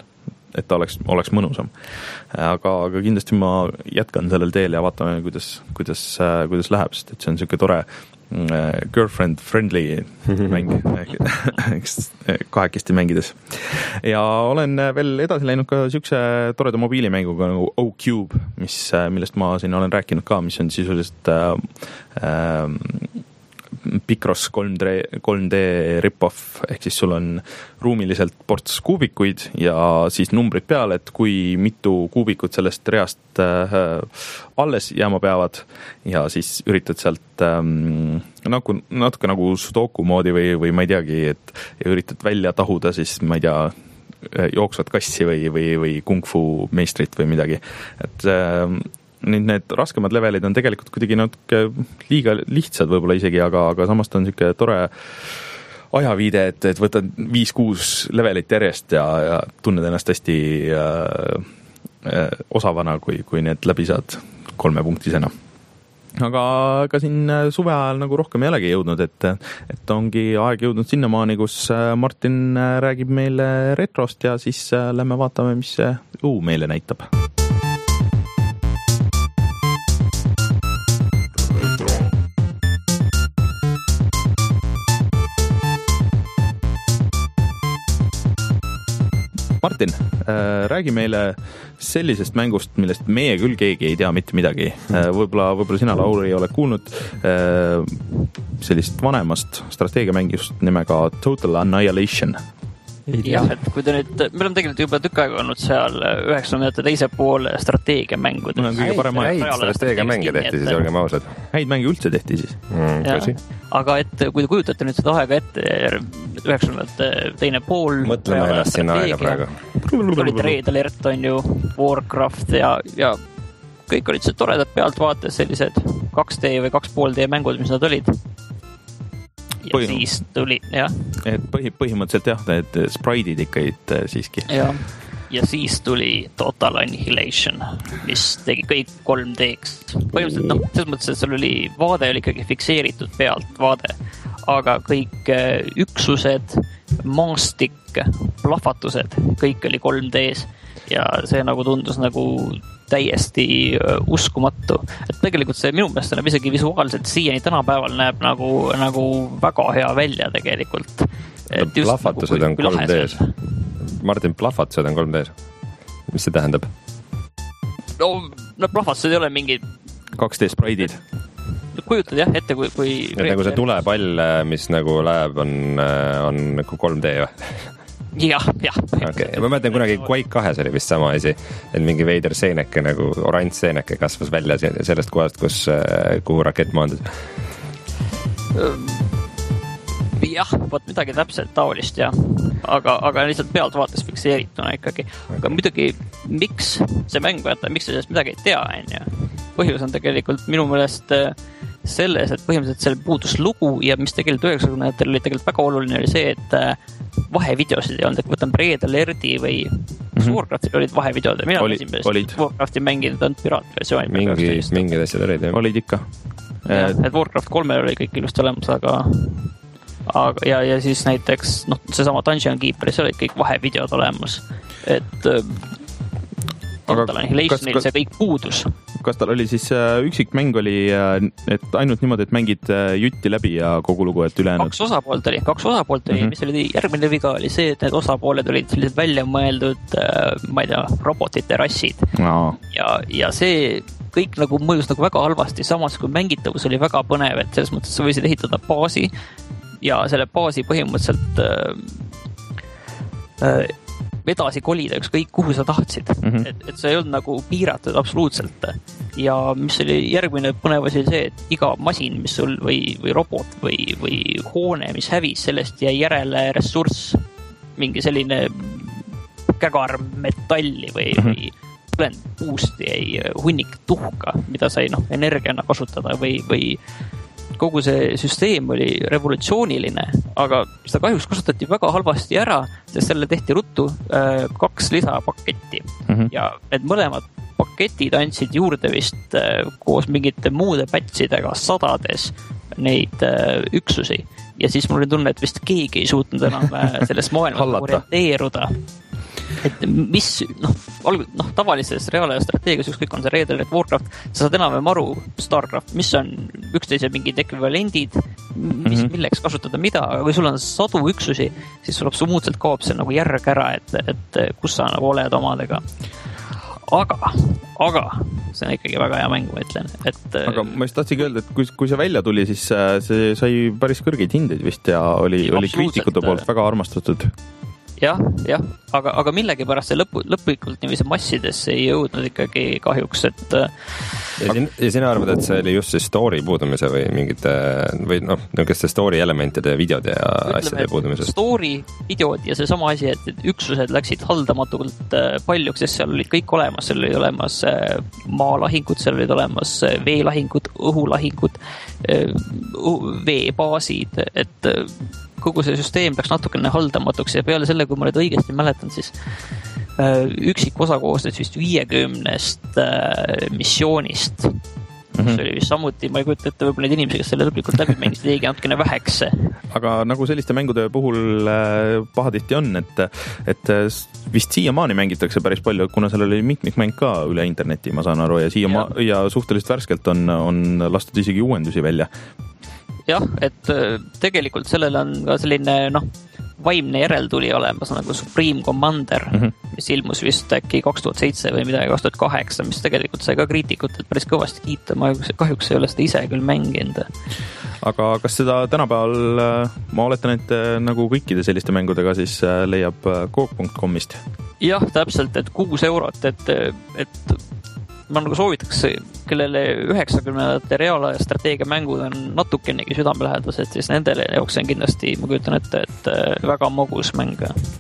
et ta oleks, oleks mõnusam. Aga, aga kindlasti ma jätkan sellel teel ja vaatame, kuidas, kuidas, kuidas läheb, sest et see on niisugune tore girlfriend friendly mäng kahekesti mängides. Ja olen veel edasi läinud ka niisuguse toreda mobiilimänguga nagu O-Cube, mis, millest ma siin olen rääkinud ka, mis on sisuliselt äh, äh, Picross kolm D, kolm D rip-off, ehk siis sul on ruumiliselt ports kuubikuid ja siis numbrid peal, et kui mitu kuubikut sellest reast äh, alles jääma peavad ja siis üritad sealt ähm, nagu, natuke nagu sudoku moodi või, või ma ei teagi, et ja üritad välja tahuda siis, ma ei tea, jooksvat kassi või, või, või kung-fu meistrit või midagi, et äh, nüüd need raskemad levelid on tegelikult kuidagi natuke liiga lihtsad võib-olla isegi, aga, aga samas ta on niisugune tore ajaviide, et, et võtad viis-kuus levelit järjest ja, ja tunned ennast hästi äh, äh, osavana, kui, kui need läbi saad kolmepunktisena. Aga ka siin suve ajal nagu rohkem ei olegi jõudnud, et, et ongi aeg jõudnud sinnamaani, kus Martin räägib meile retrost ja siis lähme vaatame, mis see uu meile näitab. Martin, räägi meile sellisest mängust, millest meie küll keegi ei tea mitte midagi. Võib-olla, võib-olla sina, Lauri, oled kuulnud sellist vanemast strateegiamängust nimega Total Annihilation. Jah, et kui te nüüd, meil on tegelikult juba tükk aega olnud seal üheksakümnendate teise poole strateegiamängud. Mul on kõige parem häid strateegiamänge tehti siis, olgem ausad. Häid mänge üldse tehti siis. Mm, aga et kui te kujutate nüüd seda aega ette, üheksakümnendate teine pool. Mõtleme ennast sinna aega praegu. Olid Red Alert on ju, Warcraft ja, ja kõik olid see toredad pealtvaates sellised kaks D või kaks pool D mängud, mis nad olid. Ja Põhim... siis tuli, jah. Et põhi, põhimõtteliselt jah, need spraidid ikka et, siiski. Ja. ja siis tuli Total Annihilation, mis tegi kõik kolm D-ks. Põhimõtteliselt, noh, selles mõttes, et seal oli vaade oli ikkagi fikseeritud pealt vaade, aga kõik üksused, maastik, plahvatused, kõik oli kolm D-s ja see nagu tundus nagu täiesti uskumatu. Et tegelikult see minu meelest näeb isegi visuaalselt siiani tänapäeval näeb nagu, nagu väga hea välja tegelikult. Et plahvatused nagu, on kolm D-s. Martin, plahvatused on kolm D-s. Mis see tähendab? No, no plahvatused ei ole mingid kaks D spraidid. Kujutad jah, ette kui... kui et nagu see tulepall, mis nagu läheb, on, on nagu kolm D või? Jah, jah. Okay. Ma mõtlen kunagi Quake kahes oli vist sama asi, et mingi veider seeneke, nagu oranž seeneke kasvas välja sellest kohast, kus, kuhu rakett maandus. Jah, võt midagi täpselt taolist, jah. Aga, aga lihtsalt pealt vaates fikseerituna ikkagi. Aga muidugi, miks see mäng võtta, miks see sellest midagi ei tea, on ju? Põhjus on tegelikult minu meelest selles, et põhimõtteliselt seal puudus lugu ja mis tegelikult üheksakümnendatel oli tegelikult väga oluline oli see, et vahevideosid ei olnud, et võtan Red Alerti või mm-hmm. Warcraftil olid vahevideod ja mina olid, olid. Warcrafti mänginud on piraatversiooni. Mingi, mingid asjad olid, jah. Olid ikka. Ja, et Warcraft kolmel oli kõik ilusti olemas, aga, aga ja, ja siis näiteks noh, seesama Dungeon Keeper, see olid kõik vahevideod olemas, et aga kas, kas, see kõik puudus. Kas tal oli siis äh, üksik mäng oli, äh, et ainult niimoodi, et mängid äh, jutti läbi ja kogu lugu, et ülejäänud? Kaks osapoolt oli, kaks osapoolt oli, mm-hmm. mis oli järgmine viga oli see, et need osapooled olid sellised välja mõeldud, äh, ma ei tea, robotite rassid. No. Ja, ja see kõik nagu mõjus nagu väga halvasti, samas kui mängitavus oli väga põnev, et selles mõttes sa võisid ehitada baasi ja selle baasi põhimõtteliselt äh, äh, edasi kolida ükskõik kuhu sa tahtsid, mm-hmm. et, et see ei olnud nagu piiratud absoluutselt ja mis oli järgmine põnev asi see, et iga masin, mis sul või, või robot või, või hoone, mis hävis, sellest jäi järele ressurss, mingi selline kägar metalli või, mm-hmm. või põlend puust jäi hunnik tuhka, mida sai noh, energiana kasutada või, või kogu see süsteem oli revolutsiooniline, aga seda kahjuks kasutati väga halvasti ära, sest selle tehti ruttu äh, kaks lisapaketti mm-hmm. ja need mõlemad paketid andsid juurde vist äh, koos mingite muude patchidega sadades neid äh, üksusi ja siis mul oli tunne, et vist keegi ei suutnud enam äh, selles maailmas orienteeruda. et mis, noh, noh tavalises reaalaja strateegias, ükskõik on see Red Alert, Warcraft, sa saad enam aru Starcraft, mis on üksteise mingid ekvivalendid, mis, mm-hmm. milleks kasutada mida, aga kui sul on sadu üksusi, siis sul absoluutselt kaob see nagu järg ära, et, et kus sa nagu oled omadega. Aga, aga see on ikkagi väga hea mäng, ma ütlen. Et, aga ma just tahtsingi öelda, et kui, kui see välja tuli, siis see sai päris kõrgeid hindeid vist ja oli, oli kriitikute poolt väga armastatud. Jah, jah, aga, aga millegipärast see lõpu, lõplikult niiviisi massidesse ei jõudnud ikkagi kahjuks, et ja, ja sina arvad, et see oli just see story puudumise või mingite, või noh, niisugeste story elementide, videode ja ütleme, asjade puudumisest? Story, videod ja see sama asi, et üksused läksid haldamatult paljuks, sest seal olid kõik olemas, seal olid olemas maalahingud, seal olid olemas veelahingud, õhulahingud, veebaasid, et kogu see süsteem läks natukene haldamatuks ja peale selle, kui ma nüüd õigesti mäletan, siis üksik osa koosnes vist viiekümnest missioonist. Mm-hmm. See oli vist samuti, ma ei kujuta ette võib-olla neid inimesi, kes selle lõplikult läbi mängisid, eegi natukene väheks. Aga nagu selliste mängude puhul pahatihti on, et, et vist siiamaani mängitakse päris palju, kuna seal oli mitmikmäng ka üle interneti, ma saan aru, ja, siia ja. Ma, ja suhteliselt värskelt on, on lastud isegi uuendusi välja. Jah, et tegelikult sellel on ka selline, noh, vaimne järeltuli olemas nagu Supreme Commander, mm-hmm. mis ilmus vist äkki kaks tuhat seitse või midagi kaks tuhat kaheksa, mis tegelikult sai ka kriitikut, et päris kõvasti kiita, ma kahjuks ei ole seda ise küll mänginud. Aga kas seda tänapäeval, ma oletan, et nagu kõikide selliste mängudega siis leiab coop punkt com'ist? Jah, täpselt, et kuus eurot, et, et ma nagu soovitaks, kellele üheksakümnendate reaalaja strateegia mängud on natukenegi südamelähedased, siis nendele jaoks on kindlasti, ma kujutan ette, et väga magus mäng.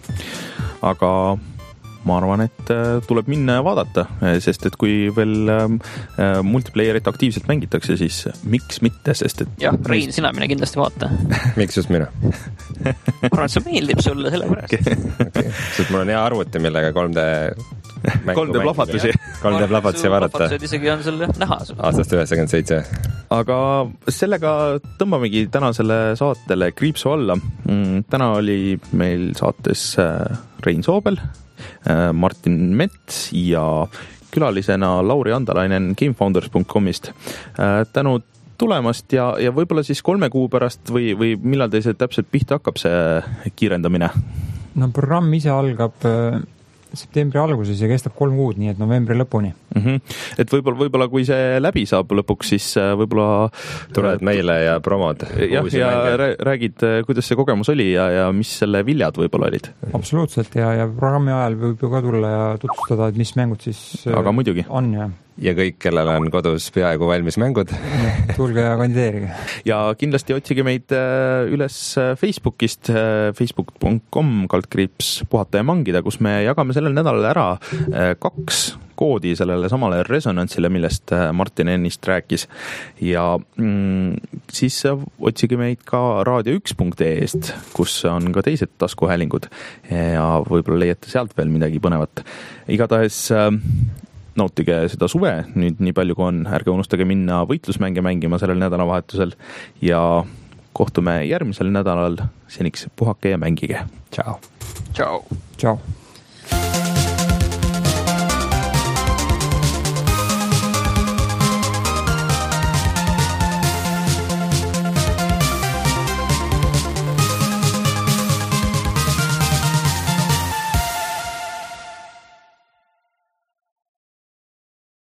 Aga ma arvan, et tuleb minna ja vaadata, sest et kui veel multiplayerit aktiivselt mängitakse, siis miks mitte, sest et... Jah, Rein, sina mine kindlasti vaata. Miks just mina? Ma arvan, et see meeldib sulle selle pärast. Okay. Okay. Sest mul on hea arvuti, millega kolm D kolm D plahvatusi. kolm D plahvatusi varata. Plahvatused isegi on sul näha. Aastast üheksakümmend seitse. Aga sellega tõmbamegi tänasele saatele kriipsu alla. Täna oli meil saates Rein Soobel, Martin Mets ja külalisena Lauri Andalainen gamefounders punkt com'ist. Tänu tulemast ja, ja võib-olla siis kolme kuu pärast või, või millal teil see täpselt pihta hakkab see kiirendamine? No programm ise algab septembri alguses ja kestab kolm kuud, nii et novembri lõpuni. Mm-hmm. Et võib-olla, võib-olla kui see läbi saab lõpuks, siis võib-olla tuled meile ja promod. Jah, ja mänge. Räägid, kuidas see kogemus oli ja, ja mis selle viljad võib-olla olid? Absoluutselt ja, ja programmi ajal võib ju ka tulla ja tutvustada, et mis mängud siis Aga muidugi. on ja ja kõik, kellel on kodus peaaegu valmis mängud. Tulge ja kandideerige. Ja kindlasti otsige meid üles Facebookist, facebook punkt com kaldkriips puhata ja mangida, kus me jagame sellel nädalal ära kaks koodi sellele samale Resonance'ile, millest Martin ennist rääkis. Ja mm, siis otsige meid ka raadio üks punkt ee-st, kus on ka teised taskuhäälingud ja võib-olla leiate sealt veel midagi põnevat. Igatahes nautige seda suve, nüüd nii palju kui on, ärge unustage minna võitlusmänge mängima sellel nädalavahetusel ja kohtume järgmisel nädalal, seniks puhake ja mängige. Ciao. Ciao. Ciao.